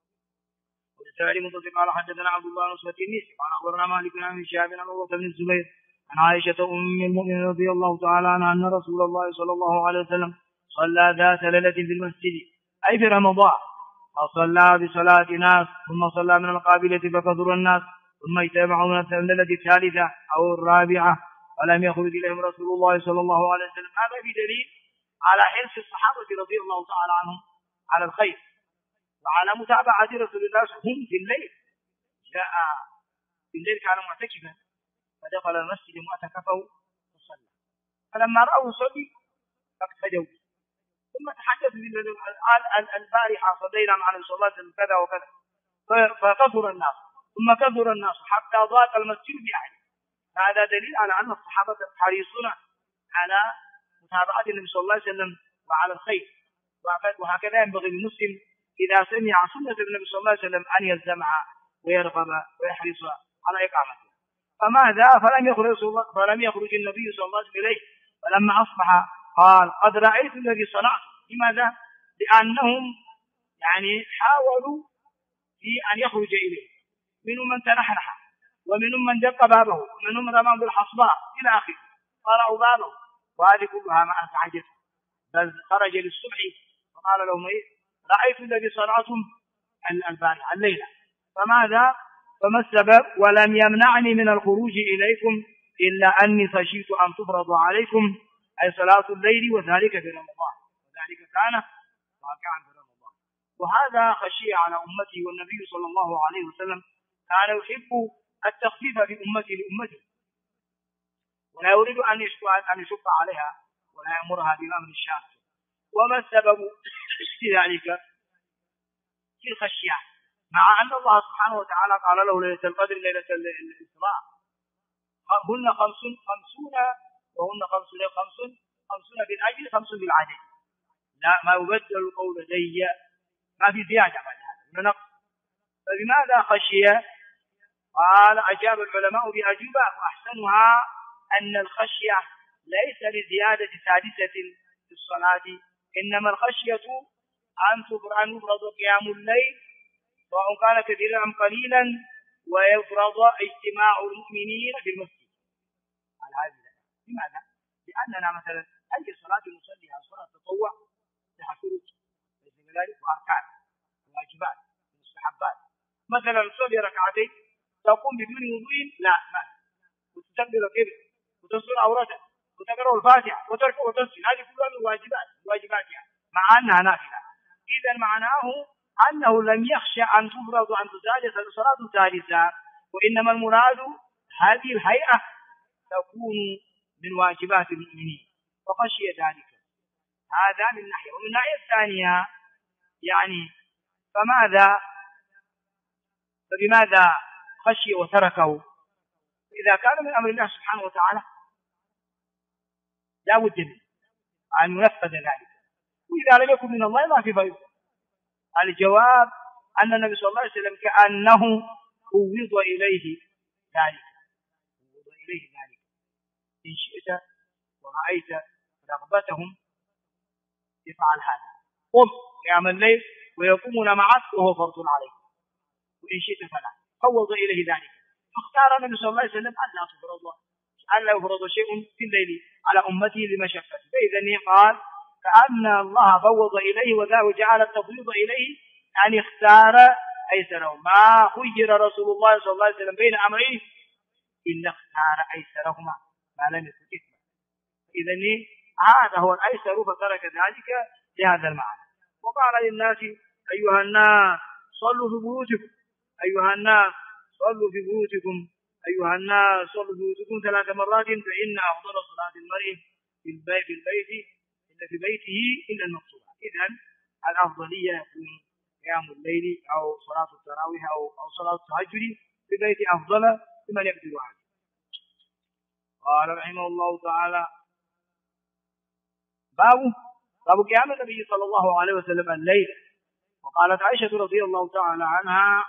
ولسائر منتصف قال حدثنا عبد الله بن التنيسي قال أخبرنا مالك بن شهاب عن عروة بن الزبير عن عائشة أم المؤمنين رضي الله تعالى عنها أن رسول الله صلى الله عليه وسلم صلى ذات ليلة في المسجد أي في رمضان، فصلى بصلاة ناس ثم صلى من القابلة فكثر الناس ثم اجتمعوا من الليلة الثالثة أو الرابعة ولم يخرج إليهم رسول الله صلى الله عليه وسلم. هذا في دليل على حرص الصحابة رضي الله تعالى عنهم على الخير وعلى متابعة رسول الله صلى الله عليه وسلم في الليل. جاء في الليل كان معتكفا فدخل المسجد معتكفه وصلى، فلما رأوا يصلي اقتدوا، ثم تحدثوا البارحة صلينا مع النبي صلى الله عليه وسلم كذا وكذا، فكثر الناس ثم كثر الناس حتى ضاق المسجد بأهله. هذا دليل على أن الصحابة حريصون على متابعة النبي صلى الله عليه وسلم وعلى الخير. وهكذا ينبغي للمسلم إذا سمع سنة النبي صلى الله عليه وسلم أن يلزمها ويرغب ويحرص على إقامتها. فماذا؟ فلم يخرج النبي صلى الله عليه وسلم إليه، فلما أصبح قال قد رأيت الذي صنعت. لماذا؟ لأنهم يعني حاولوا في أن يخرج إليه، منهم من تنحنح ومنهم من دق بابه ومنهم من رمى بالحصباء إلى آخره، قرأوا بابه، وهذه كلها ما أزعجته، بل خرج للصبح فقال لهم إيه؟ رأيت الذي صنعتم البارحة الليلة. فماذا؟ فما السبب؟ ولم يمنعني من الخروج إليكم إلا أني خشيت أن تفرض عليكم أي صلاة الليل، وذلك في رمضان، وذلك كان واقعا في رمضان. وهذا خشية على أمته، والنبي صلى الله عليه وسلم كان يحب التخفيف في لأمته، ولا يريد أن يشق عليها ولا يأمرها بالأمر الشاق. وما السبب في ذلك؟ في الخشية، مع أن الله سبحانه وتعالى قال له ليلة القدر ليلة الإسراء هن 50 وهن 50 بالأجر 50 بالعدل، لا ما يبدل القول لدي، ما في زيادة بعد هذا نقص. فبماذا خشية؟ قال أجاب العلماء بأجوبة، وأحسنها أن الخشية ليس لزيادة سادسة في الصلاة، إنما الخشية أن يفرض قيام الليل سواء كان كثيرا أم قليلا، ويفرض اجتماع المؤمنين في المسجد على هذه. لماذا؟ لأننا مثلا أي صلاة نصليها صلاة تطوع لها شروط ليس كذلك، وأركان وواجبات ومستحبات. مثلا نصلي ركعتين تقوم بدون وضوء لا ما، وتستقبل القبلة وتصل عورتك وتقرأ الفاتحة وتركع وتسجد، هذه كلها من واجباتها مع أنها نافلة. إذا معناه أنه لم يخشى أن تفرض أن تزاد صلاة ثالثة، وإنما المراد هذه الهيئة تكون من واجبات المؤمنين، فخشي ذلك. هذا من ناحية. ومن الناحية الثانية يعني فبماذا خشي وتركه؟ إذا كان من أمر الله سبحانه وتعالى لا بد منه أن ينفذ ذلك، وإذا لم يكن من الله ما في فائدة. الجواب أن النبي صلى الله عليه وسلم كأنه فوض إليه ذلك. إن شئت ورأيت رغبتهم افعل هذا، قم قيام الليل ويقومون معك وهو فرض عليك، وإن شئت فلا، فوض إليه ذلك. فاختار النبي صلى الله عليه وسلم أن لا يفرض شيء في الليل على أمته لمشقته. فإذا قال كأن الله فوض إليه وجعل التفويض إليه، يعني اختار أيسره. ما خير رسول الله صلى الله عليه وسلم بين أمرين إلا اختار أيسرهما ما لم يكن إثما. إذن هذا هو الأيسر فترك ذلك لهذا المعنى. وقال للناس أيها الناس صلوا في بيوتكم، أيها الناس صلوا في بيوتكم، أيها الناس صلوا في بيوتكم 3 مرات، فإن أفضل صلاة المرء في بيته إلا المقصود. إذن الأفضلية يكون قيام الليل أو صلاة التراويح أو صلاة التهجد في بيت أفضل لمن يقدر عليه. قال رحمه الله تعالى: باب قيام النبي صلى الله عليه وسلم الليل. وقالت عائشة رضي الله تعالى عنها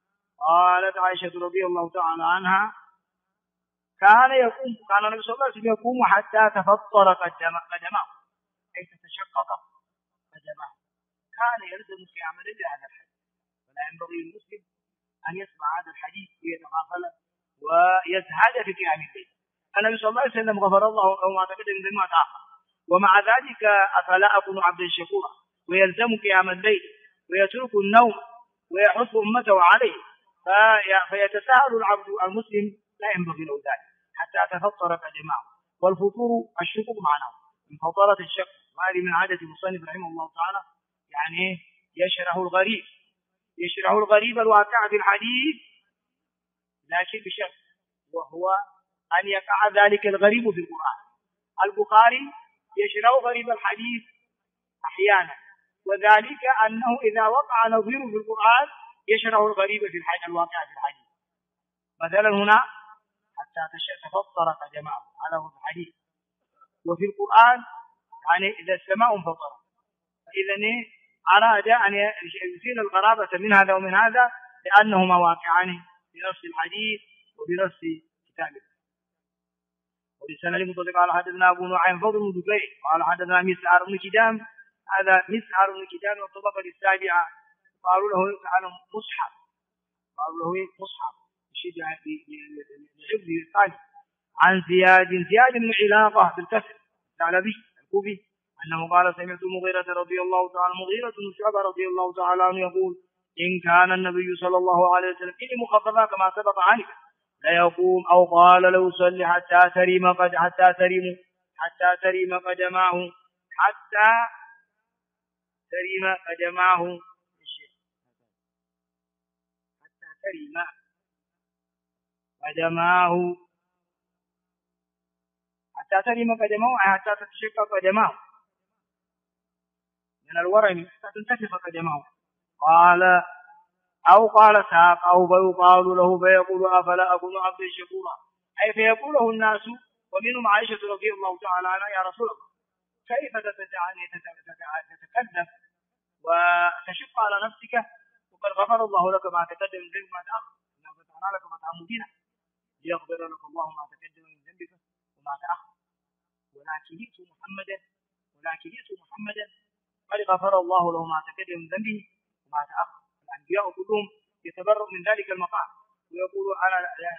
كان النبي صلى الله عليه وسلم يقوم حتى تفطر قدماه، أي تتشقق قدماه. كان يلزم قيام الليل هذا الحديث، فلا ينبغي للمسلم أن يسمع هذا الحديث ويتغافل ويزهد في قيام الليل. النبي صلى الله عليه وسلم غفر الله له ما تقدم من ما تأخر، ومع ذلك أفلا أكون عبدا شكورا ويلزم قيام الليل ويترك النوم ويحث أمته عليه، فيتساهل العبد المسلم، لا ينبغي له ذلك حتى تفطر قدماه. والفطور الشكر معناه من فطرة الشك، وهذه من عادة المصنف رحمه الله تعالى، يعني يشرح الغريب الواقع في الحديث، لكن بشرط، وهو أن يقع ذلك الغريب في القرآن. البخاري يشرح غريب الحديث أحيانا، وذلك أنه إذا وقع نظيره في القرآن يشرح الغريب في الواقع في الحديث. مثلا هنا حتى تفطر قدماه على الحديث، وفي القرآن يعني إذا السماء انفطرت. فإذا أراد أن يزيل الغرابة من هذا ومن هذا، لأنهما واقعان بنص الحديث وبنص كتاب الله. وبسند مطلق قال حدثنا أبو نعيم فضل بن دكين قال حدثنا مسعر بن كدام. هذا مسعر بن كدام والطبقة السابعة، قالوا له مصحف يشيد لحفظه الثاني. عن زياد بن علاقة بالكسر الثعلبي الكوفي أنه قال: سمعت مغيرة رضي الله تعالى بن شعبة رضي الله تعالى عنه يقول: إن كان النبي صلى الله عليه وسلم إني مخففة كما سبق عنك لا يقوم أو قال لو صلي حتى تريم قدماه حتى تريم قدماه حتى تتشقق قدماه من الورم حتى تنتفخ قدماه. قال ساق أو فيقال له فيقول: أفلا أكون عبدا شكورا، أي فيقوله الناس ومنهم عائشة رضي الله تعالى عنها: يا رسول الله كيف تتكلف وتشق على نفسك وقد غفر الله لك ما تقدم من ذنبك وما تأخر، إنا فتحنا لك فتحا مبينا ليغفر لك الله ما تقدم من ذنبك وما تأخر ولكن يأتوا محمدا قد غفر الله له ما تقدم من ذنبه وما تأخر. الأنبياء كلهم يتبرؤ من ذلك المقام ويقولوا: أنا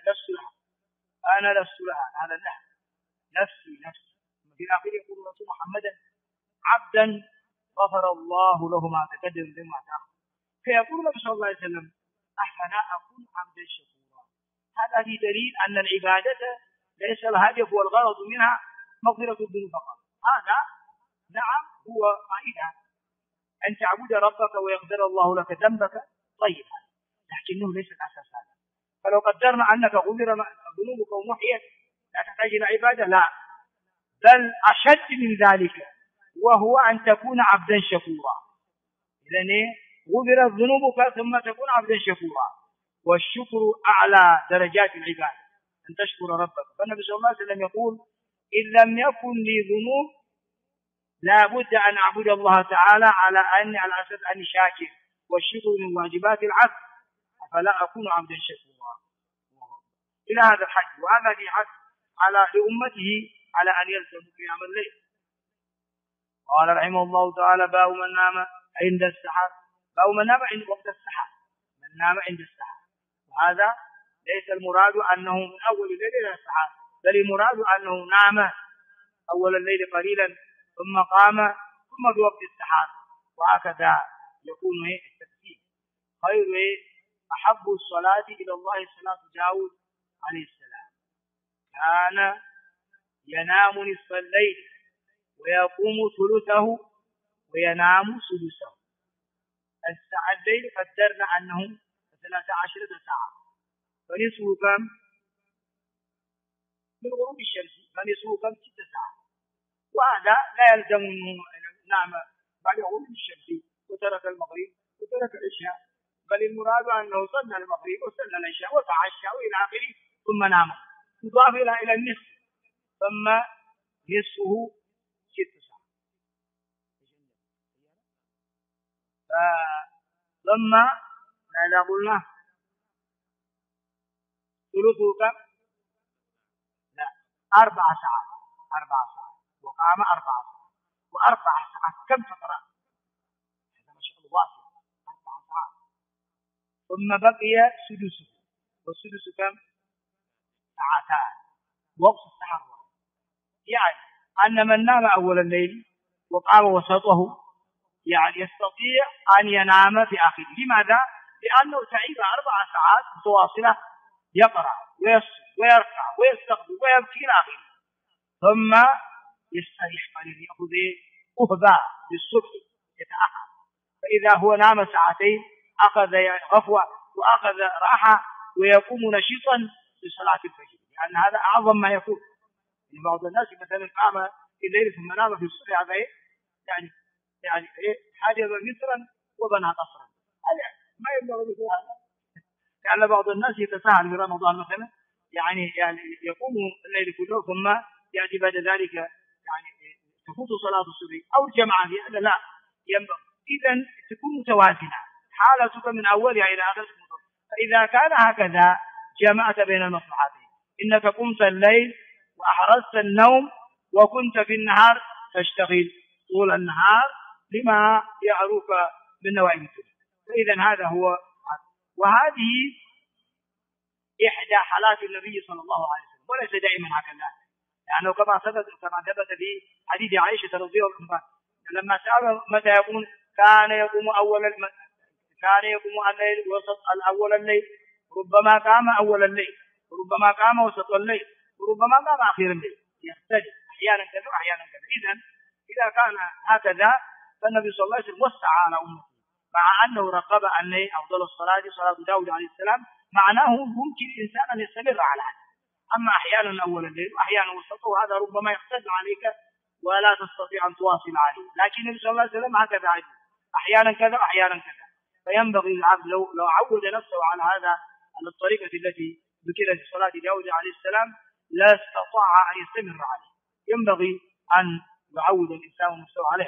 لست لها هذا الله، نفسي. في الآخر يقول رسول محمدا عبدا غفر الله له ما تقدم من ذنبه وما تأخر. فيقول النبي صلى الله عليه وسلم: أفلا أكون عبدا شكورا. هذا في دليل أن العبادة ليس الهدف والغرض منها مغفرة الذنوب فقط. هذا نعم هو قائدها أن تعبد ربك ويغفر الله لك ذنبك، طيب، لكنه ليس الأساس هذا. فلو قدرنا أنك غفر ذنوبك ومحيت لا تحتاج إلى عبادة، لا، بل أشد من ذلك، وهو أن تكون عبدا شكورا. إذن غفرت ذنوبك ثم تكون عبدا شكورا، والشكر أعلى درجات العبادة، أن تشكر ربك. فالنبي صلى الله عليه وسلم يقول: إن لم يكن لي ذنوب لا بد أن أعبد الله تعالى على أساس أني شاكر، والشكر من واجبات العبد، فلا أكون عبدا شكورا إلى هذا الحد. وهذا في حد لأمته على أن يلزموا قيام الليل. قال رحمه الله تعالى: باب من نام عند السحر، باب من نام عند وقت السحر، من نام عند السحر. وهذا ليس المراد أنه من أول الليل إلى السحر، بل المراد أنه نام أول الليل قليلا ثم قام ثم بوقت السحر، وهكذا يكون التفسير. خير أحب الصلاة إلى الله صلاة داود عليه السلام، كان ينام نصف الليل ويقوم ثلثه وينام سدسه. الساعة الليل قدرنا أنه 13 ساعة، فنصفه كم؟ من غروب الشمس، فنصفه كم؟ 6 ساعات. وهذا لا يلزم أنه نام بعد غروب الشمس وترك المغرب وترك العشاء، بل المراد أنه صلى المغرب وصلى العشاء وتعشى وإلى آخره ثم نام، يضاف إلى النصف، ثم نصفه 6 ساعات. ثم ماذا قلنا؟ ثلثه كم؟ لا، 4 ساعات. 4 ساعات وقام 4 ساعات، و4 ساعات كم تقرأ؟ هذا ما شاء الله واسع. 4 ساعات ثم بقي سدسه، والسدس كم؟ 2 ساعات وقت السحر. يعني أن من نام أول الليل وقام وسطه يعني يستطيع أن ينام في آخره. لماذا؟ لأنه تعب 4 ساعات متواصلة يقرأ ويسجد ويركع ويستغفر ويبكي إلى آخره، ثم يستريح قليلا، يأخذ أهبة للصبح يتأهل. فإذا هو نام ساعتين أخذ غفوة وأخذ راحة ويقوم نشيطا لصلاة الفجر، لأن يعني هذا أعظم ما يكون. يعني بعض الناس مثلا قام في الليل ثم نام في الصبح، هذا يعني حاجز مصرا وبنى قصرا، هذا ما ينبغي مثل هذا. لأن بعض الناس يتساهل في رمضان مثلا، يعني يقوم الليل كله ثم يأتي بعد ذلك يعني تفوت صلاة الصبح أو الجماعة، هذا لا ينبغي. إذا تكون متوازنة حالتك من أولها إلى آخرها. فإذا كان هكذا جمعت بين المصلحتين، إنك قمت الليل وأحرزت النوم، وكنت في النهار تشتغل طول النهار لما يعروك من نوائب الدنيا. فإذا هذا هو، وهذه إحدى حالات النبي صلى الله عليه وسلم، وليس دائما هكذا. يعني كما ثبت في حديث عائشة رضي الله عنها لما سأل متى يقوم، كان يقوم الليل وسط الأول الليل، ربما قام أول الليل، وربما قام وسط الليل، وربما قام آخر الليل، يختلف أحيانا كذا وأحيانا كذا. إذا كان هكذا فالنبي صلى الله عليه وسلم وسع على أمته، مع أنه رغب أن أفضل الصلاة صلاة داود عليه السلام، معناه ممكن الإنسان أن يستمر على هذا. أما أحيانا أول الليل وأحيانا وسطه، هذا ربما يختل عليك ولا تستطيع أن تواصل عليه. لكن النبي صلى الله عليه وسلم هكذا عجل، أحيانا كذا وأحيانا كذا. فينبغي العبد لو عود نفسه على على الطريقة التي ذكرت في صلاة داود عليه السلام لا استطاع أن يستمر عليه. ينبغي أن يعود الإنسان نفسه عليه.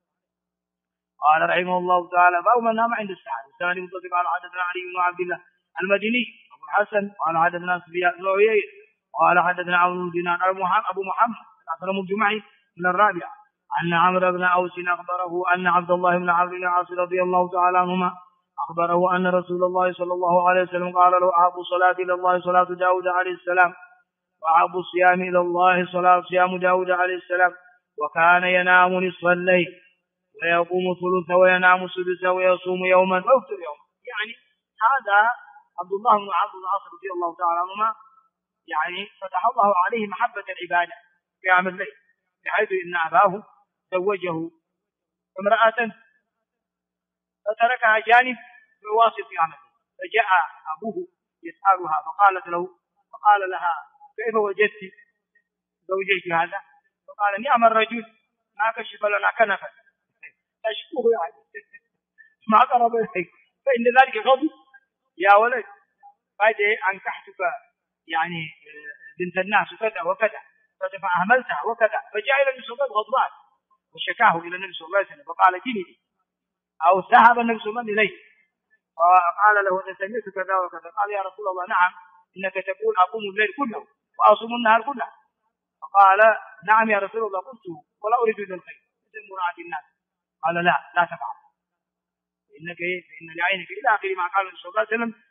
قال رحمه الله تعالى: باب من نام عند السحر. الثاني متصل على حدثنا علي بن عبد الله المديني أبو الحسن قال حدثنا سفيان بن عيينة قال حدثنا عون بن دينار أبو محمد أسلم الجمعي من الرابعة أن عمرو بن أوس أخبره أن عبد الله بن عمرو بن العاص رضي الله تعالى عنهما أخبره أن رسول الله صلى الله عليه وسلم قال له: أحب الصلاة إلى الله صلاة داود عليه السلام، وأحب الصيام إلى الله صيام داود عليه السلام، وكان ينام نصف الليل ويقوم ثلثه وينام سدسه ويصوم يوما ويفطر يوما. يعني هذا عبد الله بن عمرو بن العاص رضي الله تعالى عنهما يعني فتح الله عليه محبة العبادة في قيام الليل، بحيث إن أباه زوجه امرأة فتركها جانب بواسط قيام الليل، فجاء أبوه يسألها فقال لها: كيف وجدت زوجك هذا؟ فقال: نعم الرجل ما كشف لنا كنفا. تشكوه يعني ما قرب إليك، فإن ذلك غضب يا ولد، قد أنكحتك يعني بنت الناس وكذا وكذا فأهملتها وكذا. فجاء إلى النبي صلى الله عليه وسلم غضبان وشكاه إلى النبي صلى الله عليه وسلم، فقال: جني، أو ذهب النبي صلى الله عليه وسلم إليه فقال له: أنا سمعت كذا وكذا. قال: يا رسول الله نعم، إنك تقول أقوم الليل كله وأصوم النهار كله. فقال: نعم يا رسول الله، قلت ولا أريد إلا الخير مثل مراعاة الناس. قال: لا تفعل، فإن لعينك إلى آخر ما قال النبي صلى الله عليه وسلم.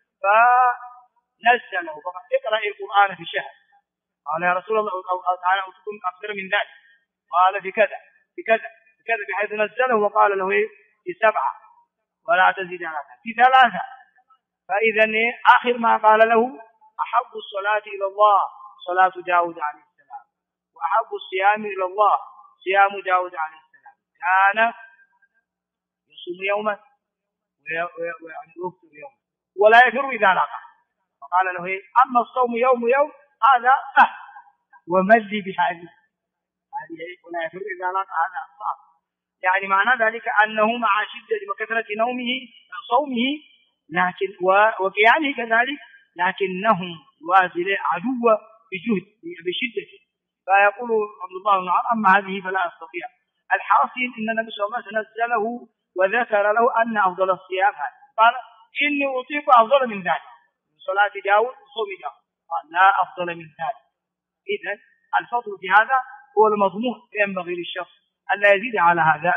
فنزله فقد اقرأ القرآن في شهر. قال: يا رسول الله تعالى أوتكم أكثر من ذلك. قال: في كذا في كذا في كذا، بحيث نزله وقال له: في 7 ولا تزيد على 3، في 3. فإذا آخر ما قال له: أحب الصلاة إلى الله صلاة داود عليه السلام، وأحب الصيام إلى الله صيام داود عليه السلام. كان يصوم يوما ويفطر يوما ولا يفر إذا لقى. فقال له: أما الصوم يوم هذا سهل، ومن لي بهذه ولا يفر إذا لقى هذا صعب. يعني معنى ذلك أنه مع شدة وكثرة صومه لكن وقيامه كذلك، لكنه يوازي عدو بشدة. فيقول عبد الله بن عمر: أما هذه فلا أستطيع. الحاصل إن النبي صلى الله عليه وسلم نزله وذكر له أن أفضل الصيام هذا. قال: إني أطيق أفضل من ذلك، من صلاة داود وصوم داود. قال: لا أفضل من ذلك. إذن الفضل في هذا هو المضمون، ينبغي للشخص أن لا يزيد على هذا.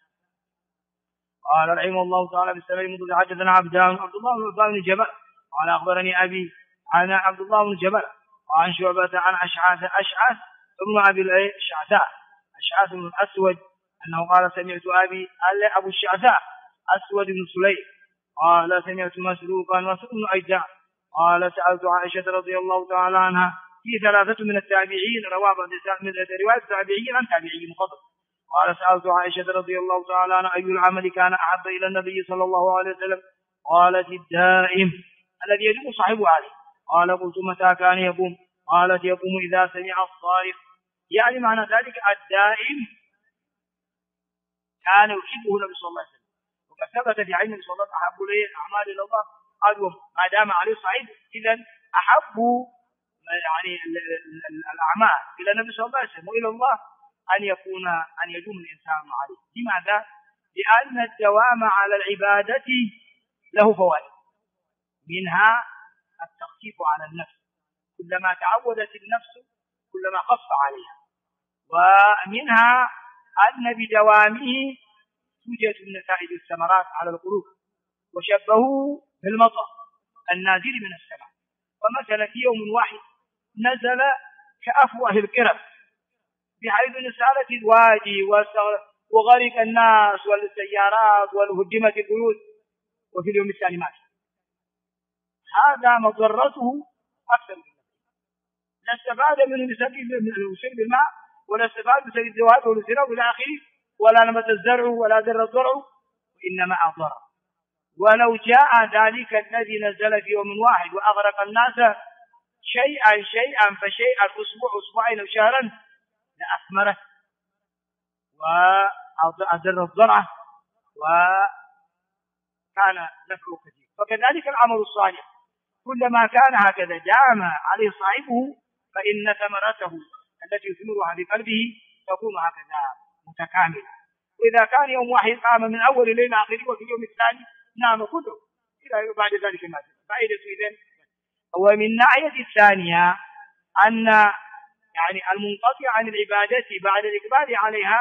قال رحمه الله تعالى: بالسلام المضل حدثنا عبد الله بن جبل قال أخبرني أبي عن عبد الله بن جبل وعن شعبة عن أشعث ابن أبي الشعثاء أشعث بن الأسود أنه قال: سمعت أبو الشعثاء أسود بن سليم قال: سمعت مسروقا بن أجدع قال: سألت عائشة رضي الله تعالى عنها في ثلاثة من التابعين، رواه من رواية التابعين عن تابعي مفضل. قال: سألت عائشة رضي الله تعالى عنها: أي العمل كان أحب إلى النبي صلى الله عليه وسلم؟ قالت: الدائم الذي يدوم صاحبه عليه. قال: قلت: متى كان يقوم؟ قالت: يقوم إذا سمع الصارخ. يعني معنى ذلك الدائم كان يحبه النبي صلى الله عليه وسلم، وقد ثبت في عين النبي صلى الله عليه وسلم: أحب لي أعمال إلى الله أدوم ما دام عليه صعيد. إذن أحب يعني الأعمال إلى النبي صلى الله عليه وسلم وإلى الله أن يدوم الإنسان عليه. لماذا؟ لأن الدوام على العبادة له فوائد، منها التخفيف على النفس، كلما تعودت النفس كلما خف عليها، ومنها أن بدوامه توجد النتائج الثمرات على القلوب، وشبهوا بالمطر النازل من السماء. فمثلا في يوم واحد نزل كأفواه الكرم، بحيث نسالت الوادي وغرق الناس والسيارات وهدمت البيوت، وفي اليوم الثاني مات. هذا مضرته أكثر من لا استفاد منه بسبب الماء، ولا استفاد بسبب الزواج والزنا والى اخره، ولا نبت الزرع ولا در الزرع، وانما اضر. ولو جاء ذلك الذي نزل في يوم واحد واغرق الناس شيئا فشيئا، اسبوعين او شهرا، لاثمره وأدر الزرع وكان نفعه كثير. فكذلك العمل الصالح كلما كان هكذا دام عليه صاحبه، فإن ثمرته التي يثمرها في قلبه تكون هكذا متكاملة. وإذا كان يوم واحد قام من أول الليل إلى آخره، وفي اليوم الثاني نام كله إلى بعد ذلك ما فائدة إذن. ومن الناحية الثانية أن يعني المنقطع عن العبادة بعد الإقبال عليها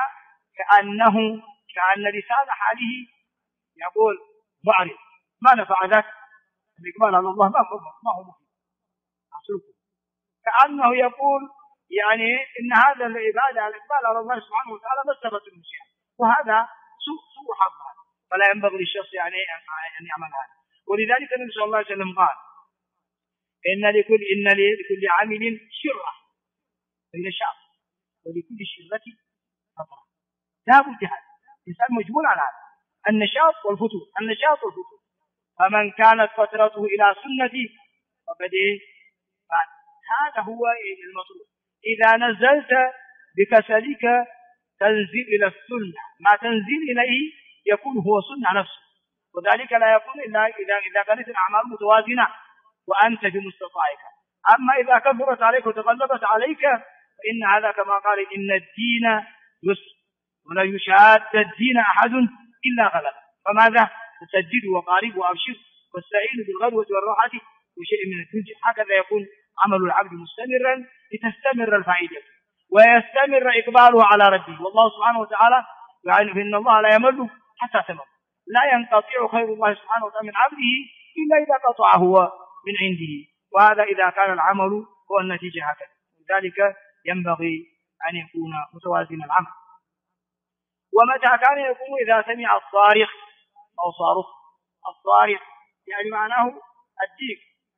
كأن لسان حاله يقول: معرض، ما نفع ذاك الإقبال على الله، ما هو مفيد أصلكم. كأنه يقول يعني إن هذا العبادة الإقبال على الله سبحانه وتعالى مسبة المشيئة، وهذا سوء حظ. فلا ينبغي للشخص يعني أن يعمل هذا. ولذلك النبي صلى الله عليه وسلم قال: إن لكل عامل شرة فإذا شاء، ولكل شرة فترة. لا بد هذا الإنسان مجبول على هذا، النشاط والفتور. فمن كانت فترته إلى سنتي فقد هذا هو المطلوب. إذا نزلت بكسلك تنزل إلى السنة، ما تنزل إليه يكون هو سنة نفسه، وذلك لا يكون إلا إذا كانت الأعمال متوازنة وأنت في مستطاعك. أما إذا كثرت عليك وتغلبت عليك فإن هذا كما قال: إن الدين يسر ولا يشاد الدين أحد إلا غلب. فماذا؟ تسدد وقارب وأبشر واستعين بالغدوة والراحة وشيء من الدنيا. هكذا يكون عمل العبد مستمرا لتستمر الفائدة ويستمر إقباله على ربه. والله سبحانه وتعالى يعني فإن الله لا يمل حتى تمل، لا ينقطع خير الله سبحانه وتعالى من عبده إلا إذا قطع هو من عنده. وهذا إذا كان العمل هو النتيجة هكذا. لذلك ينبغي أن يكون متوازن العمل. ومتى كان يكون؟ إذا سمع الصارخ أو صارخ. الصارخ يعني معناه الديك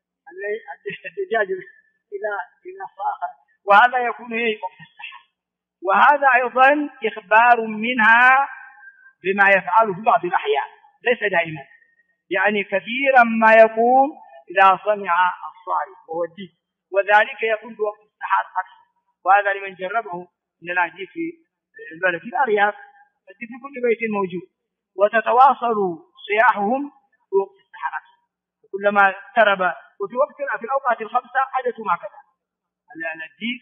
الدجاج إذا صاخ، وهذا يكون وقت السحر. وهذا أيضا إخبار منها بما يفعله في بعض الأحيان، ليس دائما، يعني كثيرا ما يكون إذا سمع الصارخ وهو الديك، وذلك يكون في وقت السحر أكثر. وهذا لمن جربه من الديك في البلد في الأرياف، الديك في كل بيت موجود، وتتواصل صياحهم في وقت السحر أكثر. وكلما اقترب، وفي وقت في الأوقات الخمسة عادته ما كذا، الديك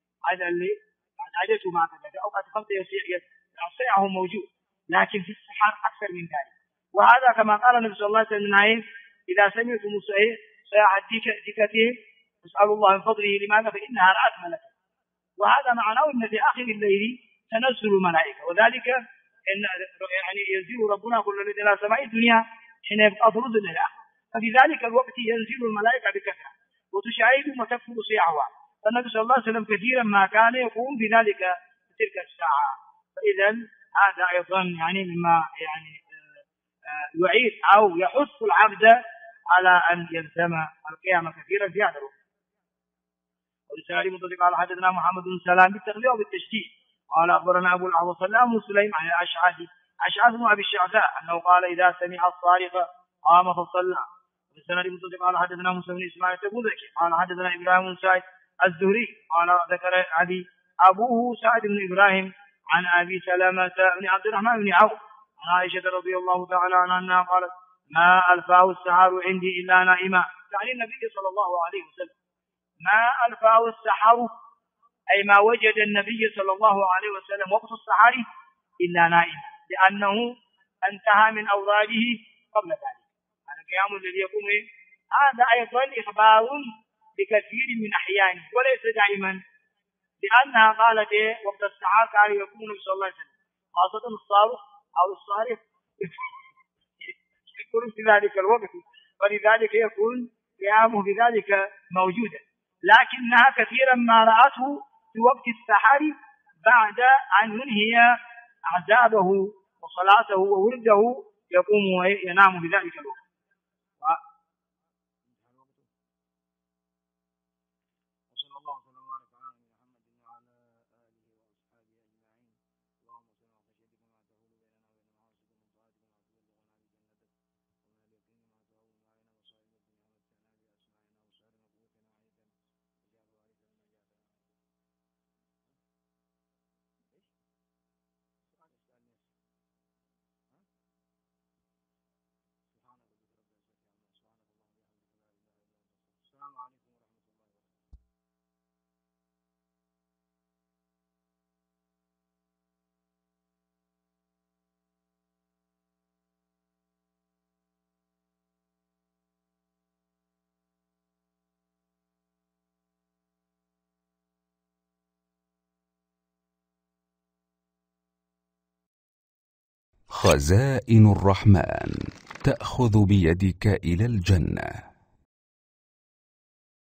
عادته ما كذا، في الأوقات الخمسة صياحه موجود، لكن في السحر أكثر من ذلك. وهذا كما قال النبي صلى الله عليه وسلم: إذا سمعتم صياح ديكتهم فاسألوا الله من فضله، لماذا؟ فإنها رأت ملكا. وهذا معناه أن في آخر الليل تنزل الملائكة، وذلك إن يعني ينزل ربنا كل ليلة إلى سماء الدنيا حين يبقى ثلث الليل الآخر، ففي ذلك الوقت ينزل الملائكة بكثرة وتشاهد وتكفر صياحها. فالنبي صلى الله عليه وسلم كثيرا ما كان يقوم في ذلك في تلك الساعة. فإذا هذا أيضا يعني مما يعني يعيد أو يحث العبد على أن يلزم القيام كثيرا في هذا الوقت. ولسالي مطلق قال حدثنا محمد بن سلام بالتغذية وبالتشديد قال أخبرنا أبو الأحوص سلام وسليم عن أشعث بن أبي الشعثاء أنه قال: إذا سمع الصارخ قام فصلى. ولسالي مطلق قال حدثنا موسى بن إسماعيل التبوذكي قال حدثنا إبراهيم بن سعيد الزهري قال ذكر علي أبوه سعد بن إبراهيم عن أبي سلمة بن عبد الرحمن بن عوف عن عائشة رضي الله تعالى عنها أنها قالت: ما ألفاه السحر عندي إلا نائما. يعني النبي صلى الله عليه وسلم ما ألفاه السحر، أي ما وجد النبي صلى الله عليه وسلم وقت السحر إلا نائما، لأنه انتهى من أوراده قبل ذلك. هذا القيام الذي يقوم هذا أيضا إخبار بكثير من أحيانه وليس دائما، لأنها قالت وقت السحر كان يقوم النبي صلى الله عليه وسلم، خاصة الصارخ أو الصارخ يكون في ذلك الوقت، ولذلك يكون قيامه بذلك موجودا. لكنها كثيرا ما رأته في وقت السحر بعد أن ينهي عذابه وصلاته وورده، يقوم وينام بذلك الوقت. وصلى الله وسلم وبارك على محمد وعلى آله وأصحابه أجمعين. اللهم صل على سيدنا السلام عليكم ورحمة الله وبركاته. خزائن الرحمن تأخذ بيدك إلى الجنة.